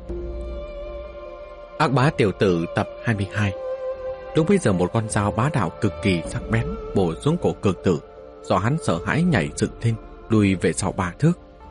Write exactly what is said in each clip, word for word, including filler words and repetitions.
Ác bá tiểu tử tập hai mươi hai. Lúc bây giờ một con dao bá đạo cực kỳ sắc bén bổ xuống cổ Cường Tử, do hắn sợ hãi nhảy dựng lên, lùi về sau ba thước.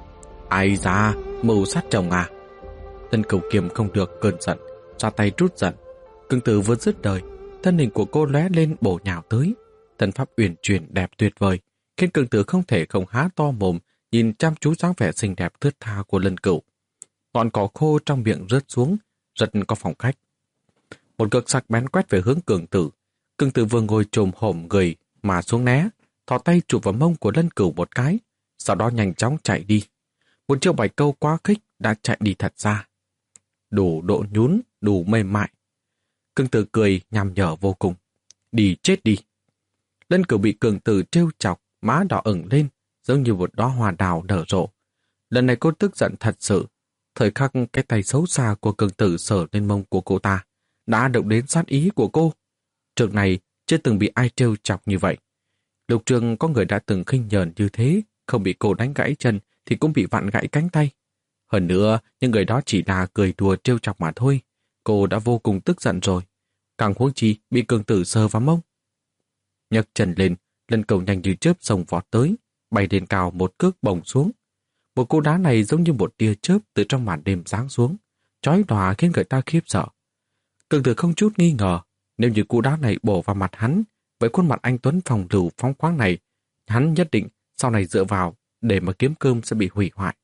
Ai da, mưu sát chồng à? Tân Cửu Kiềm không được cơn giận, ra tay trút giận. Cường Tử vừa dứt đời, thân hình của cô lóe lên bổ nhào tới, thân pháp uyển chuyển đẹp tuyệt vời, khiến Cường Tử không thể không há to mồm nhìn chăm chú dáng vẻ xinh đẹp thướt tha của Lân Cửu. Ngọn cỏ khô trong miệng rớt xuống, rất có phong cách. Một cực sắc bén quét về hướng Cường Tử. Cường Tử vừa ngồi chồm hổm người mà xuống né, thò tay chụp vào mông của Lân Cửu một cái, sau đó nhanh chóng chạy đi. Một chiêu bảy câu quá khích đã chạy đi thật xa. Đủ độ nhún, đủ mềm mại. Cường Tử cười nhằm nhở vô cùng. Đi chết đi. Lân Cửu bị Cường Tử trêu chọc, má đỏ ửng lên, giống như một đóa hoa đào nở rộ. Lần này cô tức giận thật sự. Thời khắc cái tay xấu xa của Cường Tử sờ lên mông của cô ta đã động đến sát ý của cô. Trước này chưa từng bị ai trêu chọc như vậy. Lục trường có người đã từng khinh nhờn như thế, không bị cô đánh gãy chân thì cũng bị vặn gãy cánh tay. Hơn nữa, những người đó chỉ là cười đùa trêu chọc mà thôi. Cô đã vô cùng tức giận rồi. Càng huống chi bị Cường Tử sờ vào mông. Nhấc chân lên, Lân Cửu nhanh như chớp xông vọt tới, bay lên cao một cước bổng xuống. Một cú đá này giống như một tia chớp từ trong màn đêm giáng xuống, chói lòa khiến người ta khiếp sợ. Cường Tử không chút nghi ngờ, nếu như cú đá này bổ vào mặt hắn, với khuôn mặt anh tuấn phòng lưu phóng khoáng này, hắn nhất định sau này dựa vào để mà kiếm cơm sẽ bị hủy hoại.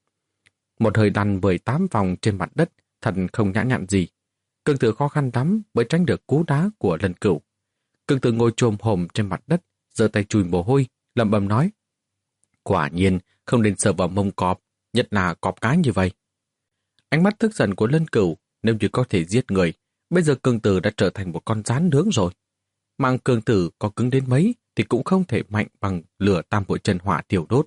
Một hơi lăn mười tám vòng trên mặt đất, thật không nhã nhặn gì. Cường Tử khó khăn lắm mới tránh được cú đá của Lân Cửu. Cường Tử ngồi chồm hổm trên mặt đất, giơ tay chùi mồ hôi, lẩm bẩm nói: quả nhiên không nên sờ vào mông cọp, nhất là cọp cái như vậy. Ánh mắt tức giận của Lân Cửu, nếu như có thể giết người, bây giờ Cường Tử đã trở thành một con rán nướng rồi. Mạng Cường Tử có cứng đến mấy thì cũng không thể mạnh bằng lửa tam hội chân hỏa thiêu đốt.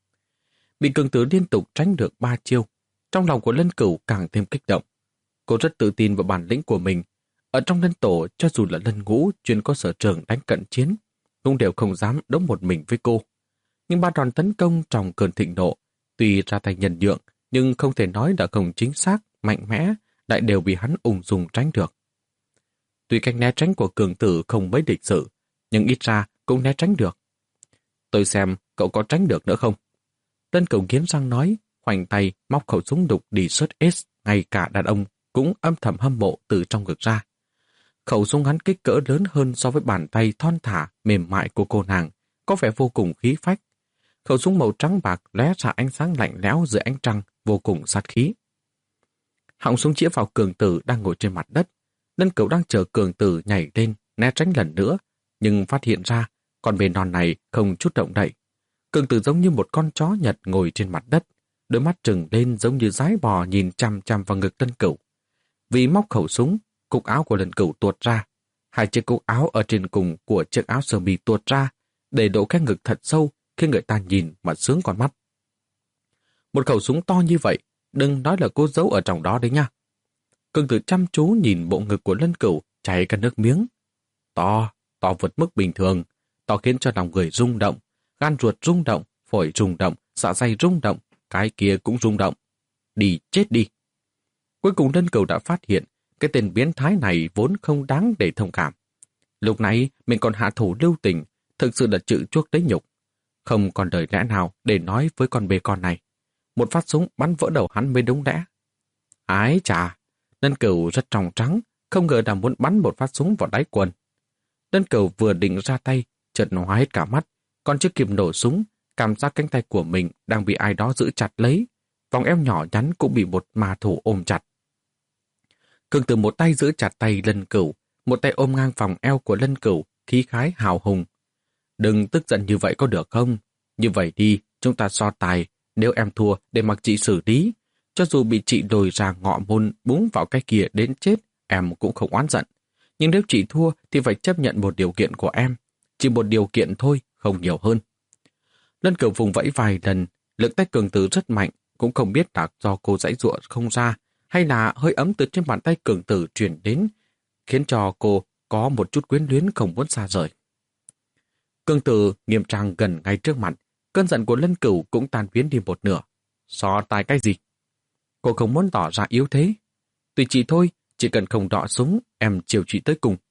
Bị Cường Tử liên tục tránh được ba chiêu, trong lòng của Lân Cửu càng thêm kích động. Cô rất tự tin vào bản lĩnh của mình. Ở trong Lân Tổ, cho dù là Lân Ngũ chuyên có sở trường đánh cận chiến, cũng đều không dám đấu một mình với cô. Nhưng ba đòn tấn công trong cơn thịnh nộ, tuy ra tay nhân nhượng, nhưng không thể nói đã không chính xác, mạnh mẽ, lại đều bị hắn ung dung tránh được. Tuy cách né tránh của Cường Tử không mấy lịch sự, nhưng ít ra cũng né tránh được. Tôi xem cậu có tránh được nữa không? Lân Cửu nghiến răng nói, khoanh tay móc khẩu súng đục đi sớt S, ngay cả đàn ông cũng âm thầm hâm mộ từ trong ngực ra. Khẩu súng hắn kích cỡ lớn hơn so với bàn tay thon thả, mềm mại của cô nàng, có vẻ vô cùng khí phách. Khẩu súng màu trắng bạc lóe ra ánh sáng lạnh lẽo dưới ánh trăng, vô cùng sát khí. Họng súng chĩa vào Cường Tử đang ngồi trên mặt đất. Lân Cửu đang chờ Cường Tử nhảy lên, né tránh lần nữa, nhưng phát hiện ra con bê non này không chút động đậy. Cường Tử giống như một con chó Nhật ngồi trên mặt đất, đôi mắt trừng lên giống như dái bò nhìn chằm chằm vào ngực Lân Cửu. Vì móc khẩu súng, cúc áo của Lân Cửu tuột ra, hai chiếc cúc áo ở trên cùng của chiếc áo sơ mi tuột ra, để độ cái ngực thật sâu khi người ta nhìn mà sướng con mắt. Một khẩu súng to như vậy, đừng nói là cô giấu ở trong đó đấy nha. Cường Tử chăm chú nhìn bộ ngực của Lân Cửu chảy cả nước miếng. To, to vượt mức bình thường, to khiến cho lòng người rung động, gan ruột rung động, phổi rung động, dạ dày rung động, cái kia cũng rung động. Đi chết đi. Cuối cùng Lân Cửu đã phát hiện cái tên biến thái này vốn không đáng để thông cảm. Lúc nãy mình còn hạ thủ lưu tình, thực sự là chịu chuốc lấy nhục. Không còn lời lẽ nào để nói với con bê con này. Một phát súng bắn vỡ đầu hắn mới đúng lẽ. Ái chà, Lân Cửu rất trong trắng, không ngờ là muốn bắn một phát súng vào đáy quần. Lân Cửu vừa định ra tay, chợt hóa hết cả mắt, còn chưa kịp nổ súng, cảm giác cánh tay của mình đang bị ai đó giữ chặt lấy, vòng eo nhỏ nhắn cũng bị một ma thủ ôm chặt. Cường Tử một tay giữ chặt tay Lân Cửu, một tay ôm ngang vòng eo của Lân Cửu, khí khái hào hùng. Đừng tức giận như vậy có được không? Như vậy đi, chúng ta so tài, nếu em thua để mặc chị xử lý, cho dù bị chị đồi ra ngọ môn búng vào cái kia đến chết, em cũng không oán giận. Nhưng nếu chị thua thì phải chấp nhận một điều kiện của em, chỉ một điều kiện thôi, không nhiều hơn. Lân Cửu vùng vẫy vài lần, lực tay Cường Tử rất mạnh, cũng không biết là do cô giãy giụa không ra, hay là hơi ấm từ trên bàn tay Cường Tử truyền đến, khiến cho cô có một chút quyến luyến không muốn xa rời. Cường Tử nghiêm trang gần ngay trước mặt, cơn giận của Lân Cửu cũng tan biến đi một nửa. So tài cái gì? Cô không muốn tỏ ra yếu thế. Tùy chị thôi, chỉ cần không đọ súng, em chiều chị tới cùng.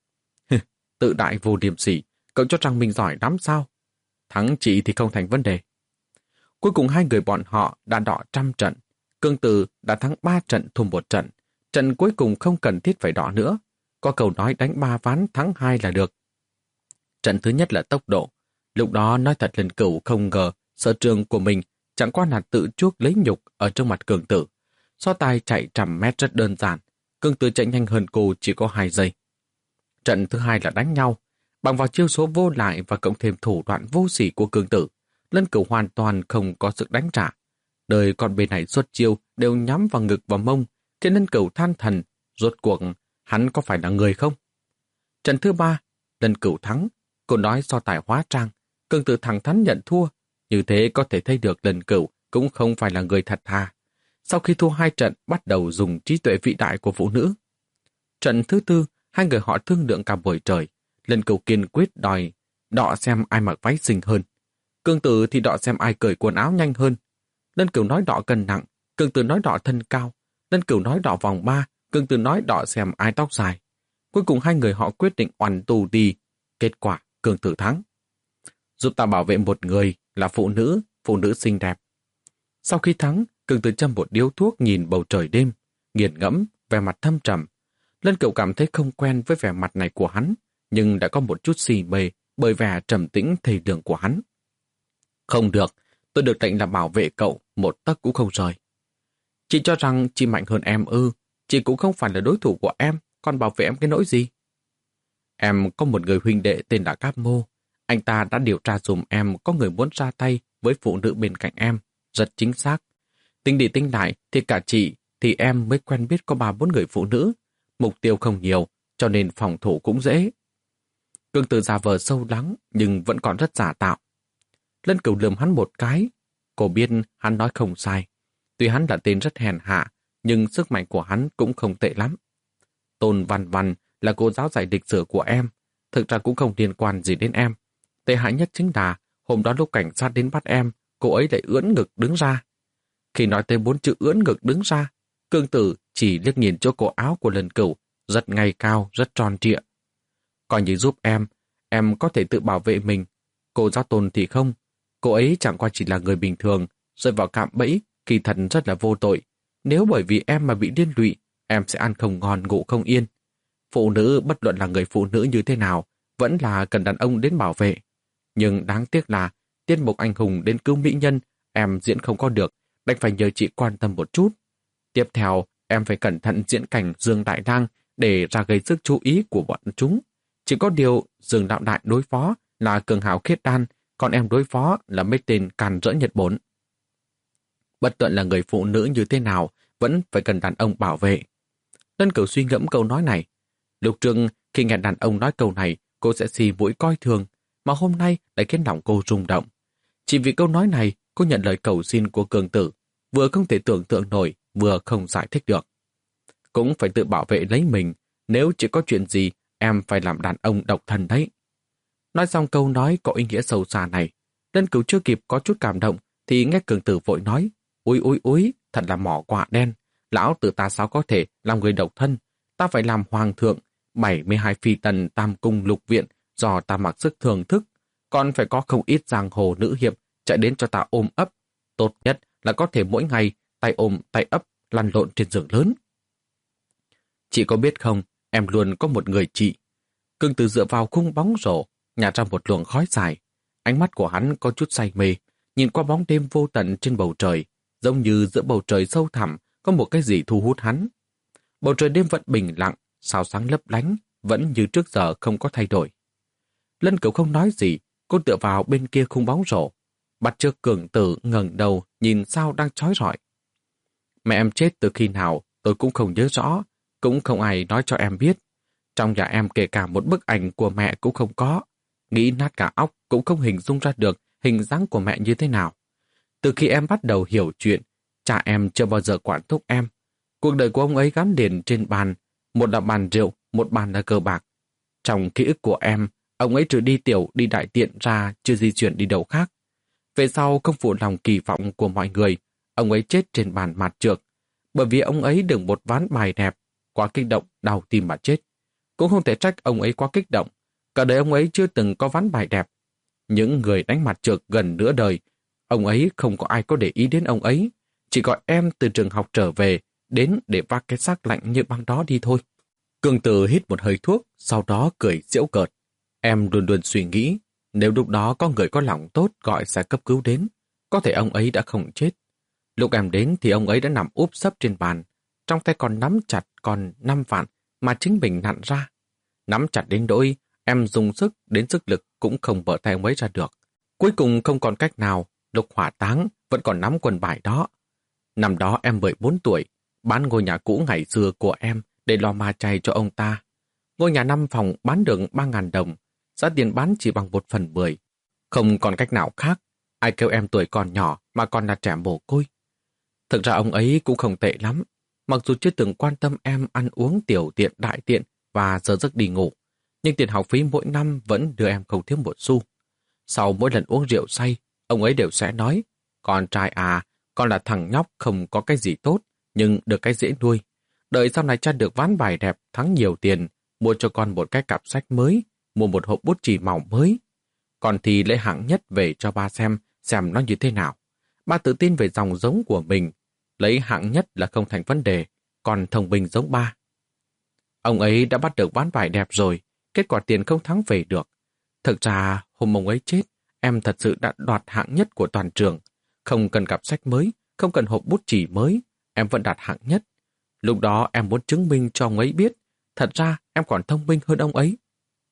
Tự đại vô điểm sỉ, cậu cho rằng mình giỏi lắm sao? Thắng chị thì không thành vấn đề. Cuối cùng hai người bọn họ đã đọ trăm trận. Cương Tử đã thắng ba trận thua một trận. Trận cuối cùng không cần thiết phải đọ nữa. Có câu nói đánh ba ván thắng hai là được. Trận thứ nhất là tốc độ. Lúc đó nói thật Lần Cửu không ngờ sở trường của mình chẳng qua là tự chuốc lấy nhục ở trong mặt Cường Tử. So tài chạy trăm mét rất đơn giản. Cường Tử chạy nhanh hơn cô chỉ có hai giây. Trận thứ hai là đánh nhau. Bằng vào chiêu số vô lại và cộng thêm thủ đoạn vô sỉ của Cường Tử, Lân Cửu hoàn toàn không có sức đánh trả. Đời con bên này xuất chiêu đều nhắm vào ngực và mông, khiến Lân Cửu than thần, rốt cuộc hắn có phải là người không? Trận thứ ba, Lân Cửu thắng. Cô nói so tài hóa trang, Cường Tử thẳng thắn nhận thua. Như thế có thể thấy được Lân Cửu cũng không phải là người thật thà. Sau khi thua hai trận, bắt đầu dùng trí tuệ vĩ đại của phụ nữ. Trận thứ tư, hai người họ thương lượng cả buổi trời. Lân Cửu kiên quyết đòi đọ xem ai mặc váy xinh hơn. Cường Tử thì đọ xem ai cởi quần áo nhanh hơn. Lân Cửu nói đọ cân nặng, Cường Tử nói đọ thân cao. Lân Cửu nói đọ vòng ba, Cường Tử nói đọ xem ai tóc dài. Cuối cùng hai người họ quyết định oằn tù đi. Kết quả, Cường Tử thắng. Giúp ta bảo vệ một người là phụ nữ, phụ nữ xinh đẹp. Sau khi thắng, Cường Tử châm một điếu thuốc nhìn bầu trời đêm, nghiền ngẫm, vẻ mặt thâm trầm. Lân Cửu cảm thấy không quen với vẻ mặt này của hắn, nhưng đã có một chút xì mê bởi vẻ trầm tĩnh thầy đường của hắn. Không được, tôi được lệnh là bảo vệ cậu, một tấc cũng không rời. Chị cho rằng chị mạnh hơn em ư, chị cũng không phải là đối thủ của em, còn bảo vệ em cái nỗi gì? Em có một người huynh đệ tên là Cáp Mô, anh ta đã điều tra dùm em có người muốn ra tay với phụ nữ bên cạnh em, rất chính xác. Tính đi tính lại thì cả chị thì em mới quen biết có ba bốn người phụ nữ, mục tiêu không nhiều, cho nên phòng thủ cũng dễ. Cường Tử giả vờ sâu lắng nhưng vẫn còn rất giả tạo. Lân Cửu lườm hắn một cái. Cô biết hắn nói không sai. Tuy hắn là tên rất hèn hạ, nhưng sức mạnh của hắn cũng không tệ lắm. Tôn Văn Văn là cô giáo dạy lịch sử của em. Thực ra cũng không liên quan gì đến em. Tệ hại nhất chính là hôm đó lúc cảnh sát đến bắt em, cô ấy lại ưỡn ngực đứng ra. Khi nói tới bốn chữ ưỡn ngực đứng ra, Cường Tử chỉ liếc nhìn chỗ cổ áo của Lân Cửu, rất ngay cao, rất tròn trịa. Coi như giúp em, em có thể tự bảo vệ mình. Cô giáo Tôn thì không. Cô ấy chẳng qua chỉ là người bình thường, rơi vào cạm bẫy, kỳ thật rất là vô tội. Nếu bởi vì em mà bị liên lụy, em sẽ ăn không ngon ngủ không yên. Phụ nữ bất luận là người phụ nữ như thế nào, vẫn là cần đàn ông đến bảo vệ. Nhưng đáng tiếc là, tiết mục anh hùng đến cứu mỹ nhân, em diễn không có được, đành phải nhờ chị quan tâm một chút. Tiếp theo, em phải cẩn thận diễn cảnh Dương Đại Lang để ra gây sức chú ý của bọn chúng. Chỉ có điều, Dương Đạo Đại đối phó là cường hào khiết đan, còn em đối phó là mấy tên càn rỡ Nhật bốn. Bất luận là người phụ nữ như thế nào, vẫn phải cần đàn ông bảo vệ. Lân Cửu suy ngẫm câu nói này. Lúc trước khi nghe đàn ông nói câu này, cô sẽ xì mũi coi thường, mà hôm nay lại khiến lòng cô rung động. Chỉ vì câu nói này, cô nhận lời cầu xin của Cường Tử, vừa không thể tưởng tượng nổi, vừa không giải thích được. Cũng phải tự bảo vệ lấy mình, nếu chỉ có chuyện gì, em phải làm đàn ông độc thân đấy. Nói xong câu nói có ý nghĩa sâu xa này, Lân Cửu chưa kịp có chút cảm động, thì nghe Cường Tử vội nói, úi úi úi, thật là mỏ quạ đen, lão tử ta sao có thể làm người độc thân, ta phải làm hoàng thượng, bảy mươi hai phi tần tam cung lục viện do ta mặc sức thưởng thức, còn phải có không ít giang hồ nữ hiệp chạy đến cho ta ôm ấp, tốt nhất là có thể mỗi ngày tay ôm tay ấp lăn lộn trên giường lớn. Chị có biết không, em luôn có một người chị. Cường Tử dựa vào khung bóng rổ, nhả ra một luồng khói dài. Ánh mắt của hắn có chút say mê, nhìn qua bóng đêm vô tận trên bầu trời, giống như giữa bầu trời sâu thẳm có một cái gì thu hút hắn. Bầu trời đêm vẫn bình lặng, sao sáng lấp lánh, vẫn như trước giờ không có thay đổi. Lân Cửu không nói gì, cô tựa vào bên kia khung bóng rổ, bắt chước Cường Tử ngẩng đầu nhìn sao đang chói rọi. Mẹ em chết từ khi nào tôi cũng không nhớ rõ, cũng không ai nói cho em biết. Trong nhà em kể cả một bức ảnh của mẹ cũng không có. Nghĩ nát cả óc cũng không hình dung ra được hình dáng của mẹ như thế nào. Từ khi em bắt đầu hiểu chuyện, cha em chưa bao giờ quản thúc em. Cuộc đời của ông ấy gắn liền trên bàn, một là bàn rượu, một bàn là cờ bạc. Trong ký ức của em, ông ấy trừ đi tiểu đi đại tiện ra chưa di chuyển đi đâu khác. Về sau không phụ lòng kỳ vọng của mọi người, ông ấy chết trên bàn mạt trược. bởi vì ông ấy được một ván bài đẹp, quá kích động, đau tim mà chết. Cũng không thể trách ông ấy quá kích động, cả đời ông ấy chưa từng có ván bài đẹp. Những người đánh mặt trượt gần nửa đời, ông ấy không có ai có để ý đến ông ấy, chỉ gọi em từ trường học trở về, đến để vác cái xác lạnh như băng đó đi thôi. Cường Tử hít một hơi thuốc, sau đó cười giễu cợt. Em luôn luôn suy nghĩ, nếu lúc đó có người có lòng tốt gọi xe cấp cứu đến, có thể ông ấy đã không chết. Lúc em đến thì ông ấy đã nằm úp sấp trên bàn, trong tay còn nắm chặt còn năm vạn mà chính mình nặn ra. Nắm chặt đến nỗi em dùng sức đến sức lực cũng không bở tay ông ấy ra được. Cuối cùng không còn cách nào, lúc hỏa táng vẫn còn nắm quần bài đó. Năm đó em mười bốn tuổi, bán ngôi nhà cũ ngày xưa của em để lo ma chay cho ông ta. Ngôi nhà năm phòng bán được ba ngàn đồng, giá tiền bán chỉ bằng một phần mười. Không còn cách nào khác, ai kêu em tuổi còn nhỏ mà còn là trẻ mồ côi. Thực ra ông ấy cũng không tệ lắm, mặc dù chưa từng quan tâm em ăn uống tiểu tiện đại tiện và giờ giấc đi ngủ, nhưng tiền học phí mỗi năm vẫn đưa em không thiếu một xu. Sau mỗi lần uống rượu say, ông ấy đều sẽ nói, con trai à, con là thằng nhóc không có cái gì tốt, nhưng được cái dễ nuôi. Đợi sau này cha được ván bài đẹp, thắng nhiều tiền, mua cho con một cái cặp sách mới, mua một hộp bút chì màu mới. Còn thì lấy hạng nhất về cho ba xem, xem nó như thế nào. Ba tự tin về dòng giống của mình, lấy hạng nhất là không thành vấn đề, còn thông minh giống ba. Ông ấy đã bắt được ván bài đẹp rồi, kết quả tiền không thắng về được. Thực ra, hôm ông ấy chết, em thật sự đã đoạt hạng nhất của toàn trường. Không cần cặp sách mới, không cần hộp bút chì mới, em vẫn đạt hạng nhất. Lúc đó em muốn chứng minh cho ông ấy biết, thật ra em còn thông minh hơn ông ấy.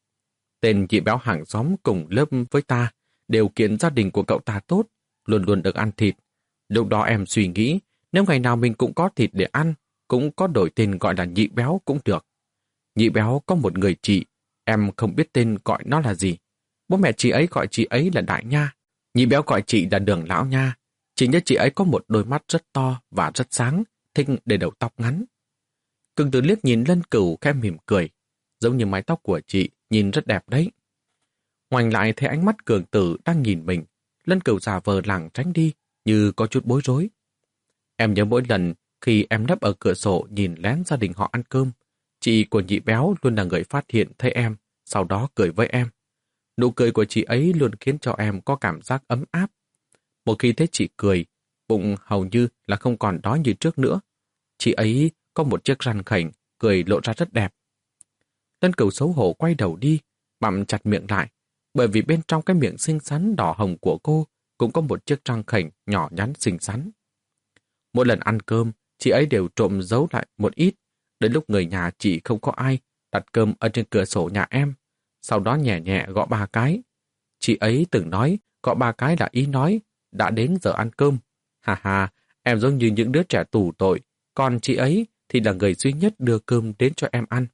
Tên chị béo hàng xóm cùng lớp với ta, điều kiện gia đình của cậu ta tốt, luôn luôn được ăn thịt. Lúc đó em suy nghĩ, nếu ngày nào mình cũng có thịt để ăn, cũng có đổi tên gọi là nhị béo cũng được. Nhị béo có một người chị, em không biết tên gọi nó là gì. Bố mẹ chị ấy gọi chị ấy là Đại Nha, nhị béo gọi chị là Đường Lão Nha. Chỉ nhớ chị ấy có một đôi mắt rất to và rất sáng, thích để đầu tóc ngắn. Cường Tử liếc nhìn Lân Cửu khẽ mỉm cười, giống như mái tóc của chị, nhìn rất đẹp đấy. Ngoảnh lại thấy ánh mắt Cường Tử đang nhìn mình, Lân Cửu giả vờ lảng tránh đi, như có chút bối rối. Em nhớ mỗi lần khi em nấp ở cửa sổ nhìn lén gia đình họ ăn cơm, chị của nhị béo luôn là người phát hiện thấy em, sau đó cười với em. Nụ cười của chị ấy luôn khiến cho em có cảm giác ấm áp. Một khi thấy chị cười, bụng hầu như là không còn đói như trước nữa. Chị ấy có một chiếc răng khểnh, cười lộ ra rất đẹp. Lân Cửu xấu hổ quay đầu đi, bặm chặt miệng lại, bởi vì bên trong cái miệng xinh xắn đỏ hồng của cô cũng có một chiếc răng khểnh nhỏ nhắn xinh xắn. Mỗi lần ăn cơm, chị ấy đều trộm giấu lại một ít, đến lúc người nhà chị không có ai, đặt cơm ở trên cửa sổ nhà em, sau đó nhẹ nhẹ gõ ba cái. Chị ấy từng nói, gõ ba cái là ý nói, đã đến giờ ăn cơm. Hà hà, em giống như những đứa trẻ tù tội, còn chị ấy thì là người duy nhất đưa cơm đến cho em ăn.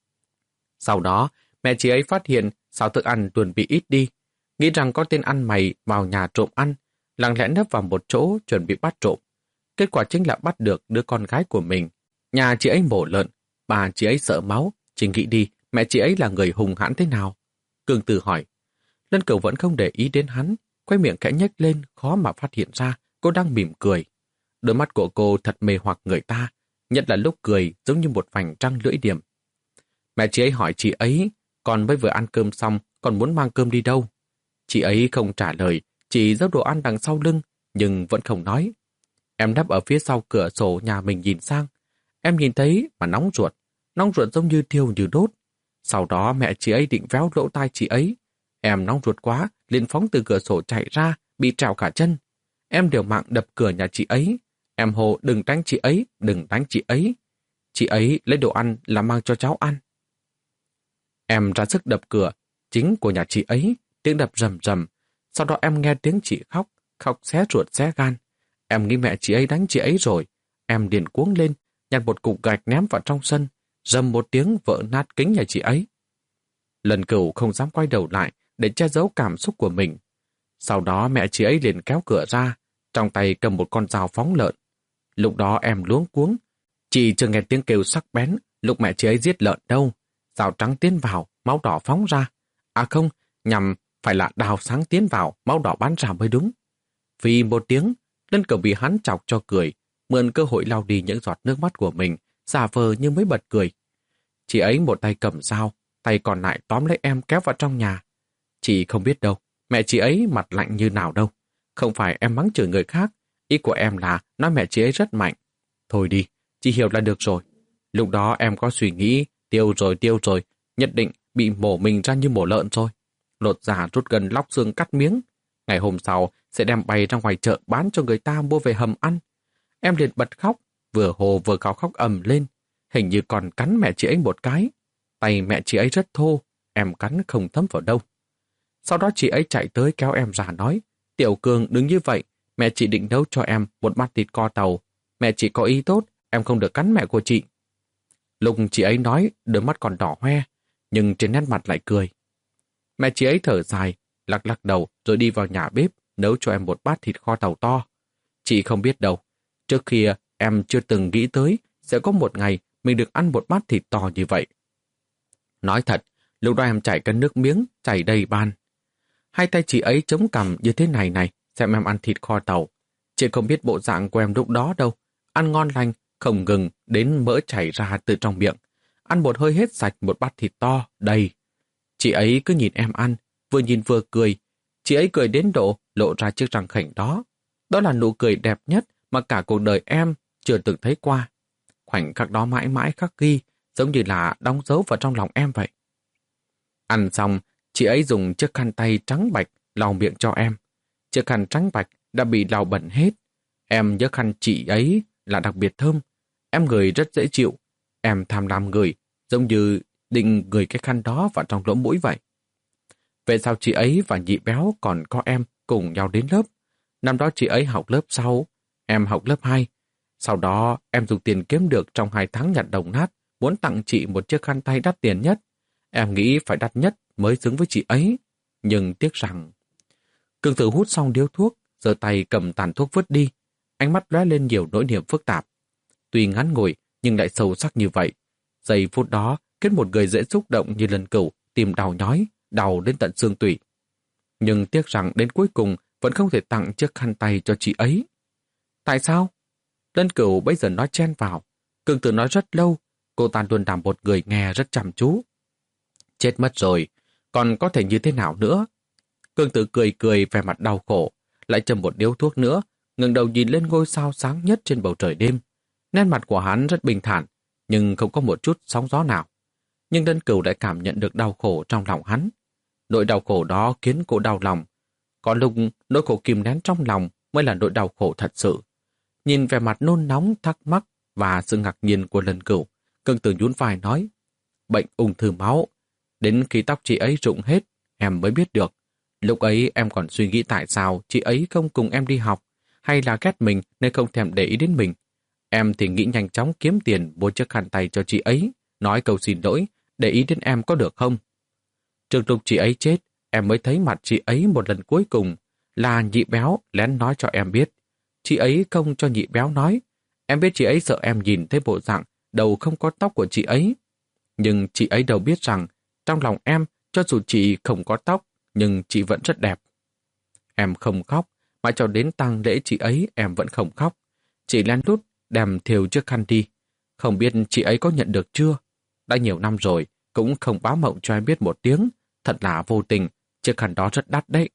Sau đó, mẹ chị ấy phát hiện sao thức ăn luôn bị ít đi, nghĩ rằng có tên ăn mày vào nhà trộm ăn, lặng lẽ nấp vào một chỗ chuẩn bị bắt trộm. Kết quả chính là bắt được đứa con gái của mình. Nhà chị ấy mổ lợn, bà chị ấy sợ máu, chỉ nghĩ đi mẹ chị ấy là người hùng hãn thế nào. Cường Tử hỏi. Lân Cửu vẫn không để ý đến hắn, quay miệng khẽ nhếch lên, khó mà phát hiện ra cô đang mỉm cười. Đôi mắt của cô thật mê hoặc người ta, nhất là lúc cười giống như một vành trăng lưỡi liềm. Mẹ chị ấy hỏi chị ấy, còn mới vừa ăn cơm xong, còn muốn mang cơm đi đâu? Chị ấy không trả lời, chỉ giấu đồ ăn đằng sau lưng, nhưng vẫn không nói. Em nấp ở phía sau cửa sổ nhà mình nhìn sang. Em nhìn thấy mà nóng ruột, nóng ruột giống như thiêu như đốt. Sau đó mẹ chị ấy định véo lỗ tai chị ấy. Em nóng ruột quá, liền phóng từ cửa sổ chạy ra, bị trào cả chân. Em liều mạng đập cửa nhà chị ấy. Em hô đừng đánh chị ấy, đừng đánh chị ấy. Chị ấy lấy đồ ăn là mang cho cháu ăn. Em ra sức đập cửa, chính của nhà chị ấy, tiếng đập rầm rầm. Sau đó em nghe tiếng chị khóc, khóc xé ruột xé gan. Em nghĩ mẹ chị ấy đánh chị ấy rồi. Em liền cuống lên, nhặt một cục gạch ném vào trong sân, rầm một tiếng vỡ nát kính nhà chị ấy. Lân Cửu không dám quay đầu lại để che giấu cảm xúc của mình. Sau đó mẹ chị ấy liền kéo cửa ra, trong tay cầm một con dao phóng lợn. Lúc đó em luống cuống, chị chưa nghe tiếng kêu sắc bén lúc mẹ chị ấy giết lợn đâu. Dao trắng tiến vào, máu đỏ phóng ra. À không, nhằm phải là đào sáng tiến vào, máu đỏ bắn ra mới đúng. Vì một tiếng, Lân Cửu bị hắn chọc cho cười, mượn cơ hội lau đi những giọt nước mắt của mình, giả vờ như mới bật cười. Chị ấy một tay cầm dao, tay còn lại tóm lấy em kéo vào trong nhà. Chị không biết đâu, mẹ chị ấy mặt lạnh như nào đâu. Không phải em mắng chửi người khác, ý của em là nói mẹ chị ấy rất mạnh. Thôi đi, chị hiểu là được rồi. Lúc đó em có suy nghĩ, tiêu rồi tiêu rồi, nhất định bị mổ mình ra như mổ lợn rồi. Lột da rút gân lóc xương cắt miếng. Ngày hôm sau sẽ đem bay ra ngoài chợ bán cho người ta mua về hầm ăn. Em liền bật khóc, vừa hồ vừa gào khóc ầm lên. Hình như còn cắn mẹ chị ấy một cái. Tay mẹ chị ấy rất thô, em cắn không thấm vào đâu. Sau đó chị ấy chạy tới kéo em ra nói, Tiểu Cường đừng như vậy, mẹ chị định nấu cho em một bát thịt kho tàu. Mẹ chị có ý tốt, em không được cắn mẹ của chị. Lúc chị ấy nói, đôi mắt còn đỏ hoe, nhưng trên nét mặt lại cười. Mẹ chị ấy thở dài, lắc lắc đầu rồi đi vào nhà bếp nấu cho em một bát thịt kho tàu to. Chị không biết đâu, trước kia em chưa từng nghĩ tới sẽ có một ngày mình được ăn một bát thịt to như vậy. Nói thật, lúc đó em chảy cân nước miếng, chảy đầy ban. Hai tay chị ấy chống cằm như thế này này, xem em ăn thịt kho tàu. Chị không biết bộ dạng của em lúc đó đâu. Ăn ngon lành, không ngừng, đến mỡ chảy ra từ trong miệng. Ăn một hơi hết sạch một bát thịt to, đầy. Chị ấy cứ nhìn em ăn, vừa nhìn vừa cười. Chị ấy cười đến độ lộ ra chiếc răng khểnh đó. Đó là nụ cười đẹp nhất mà cả cuộc đời em chưa từng thấy qua. Khoảnh khắc đó mãi mãi khắc ghi, giống như là đóng dấu vào trong lòng em vậy. Ăn xong, chị ấy dùng chiếc khăn tay trắng bạch lau miệng cho em. Chiếc khăn trắng bạch đã bị lau bẩn hết. Em nhớ khăn chị ấy là đặc biệt thơm. Em ngửi rất dễ chịu. Em tham lam ngửi, giống như định ngửi cái khăn đó vào trong lỗ mũi vậy. Về sau chị ấy và nhị béo còn có em cùng nhau đến lớp. Năm đó chị ấy học lớp sáu, em học lớp hai. Sau đó em dùng tiền kiếm được trong hai tháng nhặt đồng nát, muốn tặng chị một chiếc khăn tay đắt tiền nhất. Em nghĩ phải đắt nhất mới xứng với chị ấy. Nhưng tiếc rằng... Cường Tử hút xong điếu thuốc, giơ tay cầm tàn thuốc vứt đi. Ánh mắt lóe lên nhiều nỗi niềm phức tạp. Tuy ngắn ngủi nhưng lại sâu sắc như vậy. Giây phút đó khiến một người dễ xúc động như Lân Cửu tìm đau nhói, đau đến tận xương tủy. Nhưng tiếc rằng đến cuối cùng vẫn không thể tặng chiếc khăn tay cho chị ấy. Tại sao? Lân Cửu bây giờ nói chen vào. Cường Tử nói rất lâu, cô ta luôn làm một người nghe rất chăm chú. Chết mất rồi, còn có thể như thế nào nữa? Cường Tử cười cười vẻ mặt đau khổ, lại châm một điếu thuốc nữa, ngẩng đầu nhìn lên ngôi sao sáng nhất trên bầu trời đêm. Nét mặt của hắn rất bình thản, nhưng không có một chút sóng gió nào. Nhưng Lân Cửu lại cảm nhận được đau khổ trong lòng hắn. Nỗi đau khổ đó khiến cô đau lòng. Có lúc nỗi khổ kìm nén trong lòng mới là nỗi đau khổ thật sự. Nhìn vẻ mặt nôn nóng, thắc mắc và sự ngạc nhiên của Lân Cửu, Cường Tử nhún vai nói, bệnh ung thư máu. Đến khi tóc chị ấy rụng hết, em mới biết được. Lúc ấy em còn suy nghĩ tại sao chị ấy không cùng em đi học, hay là ghét mình nên không thèm để ý đến mình. Em thì nghĩ nhanh chóng kiếm tiền mua chiếc khăn tay cho chị ấy, nói câu xin lỗi, để ý đến em có được không? Trước lúc chị ấy chết, em mới thấy mặt chị ấy một lần cuối cùng, là Nhị Béo lén nói cho em biết. Chị ấy không cho Nhị Béo nói. Em biết chị ấy sợ em nhìn thấy bộ dạng đầu không có tóc của chị ấy. Nhưng chị ấy đâu biết rằng, trong lòng em, cho dù chị không có tóc, nhưng chị vẫn rất đẹp. Em không khóc, mãi cho đến tang lễ chị ấy em vẫn không khóc. Chị lén lút đem thêu chiếc khăn đi. Không biết chị ấy có nhận được chưa? Đã nhiều năm rồi, cũng không báo mộng cho em biết một tiếng. Thật là vô tình, chiếc khăn đó rất đắt đấy.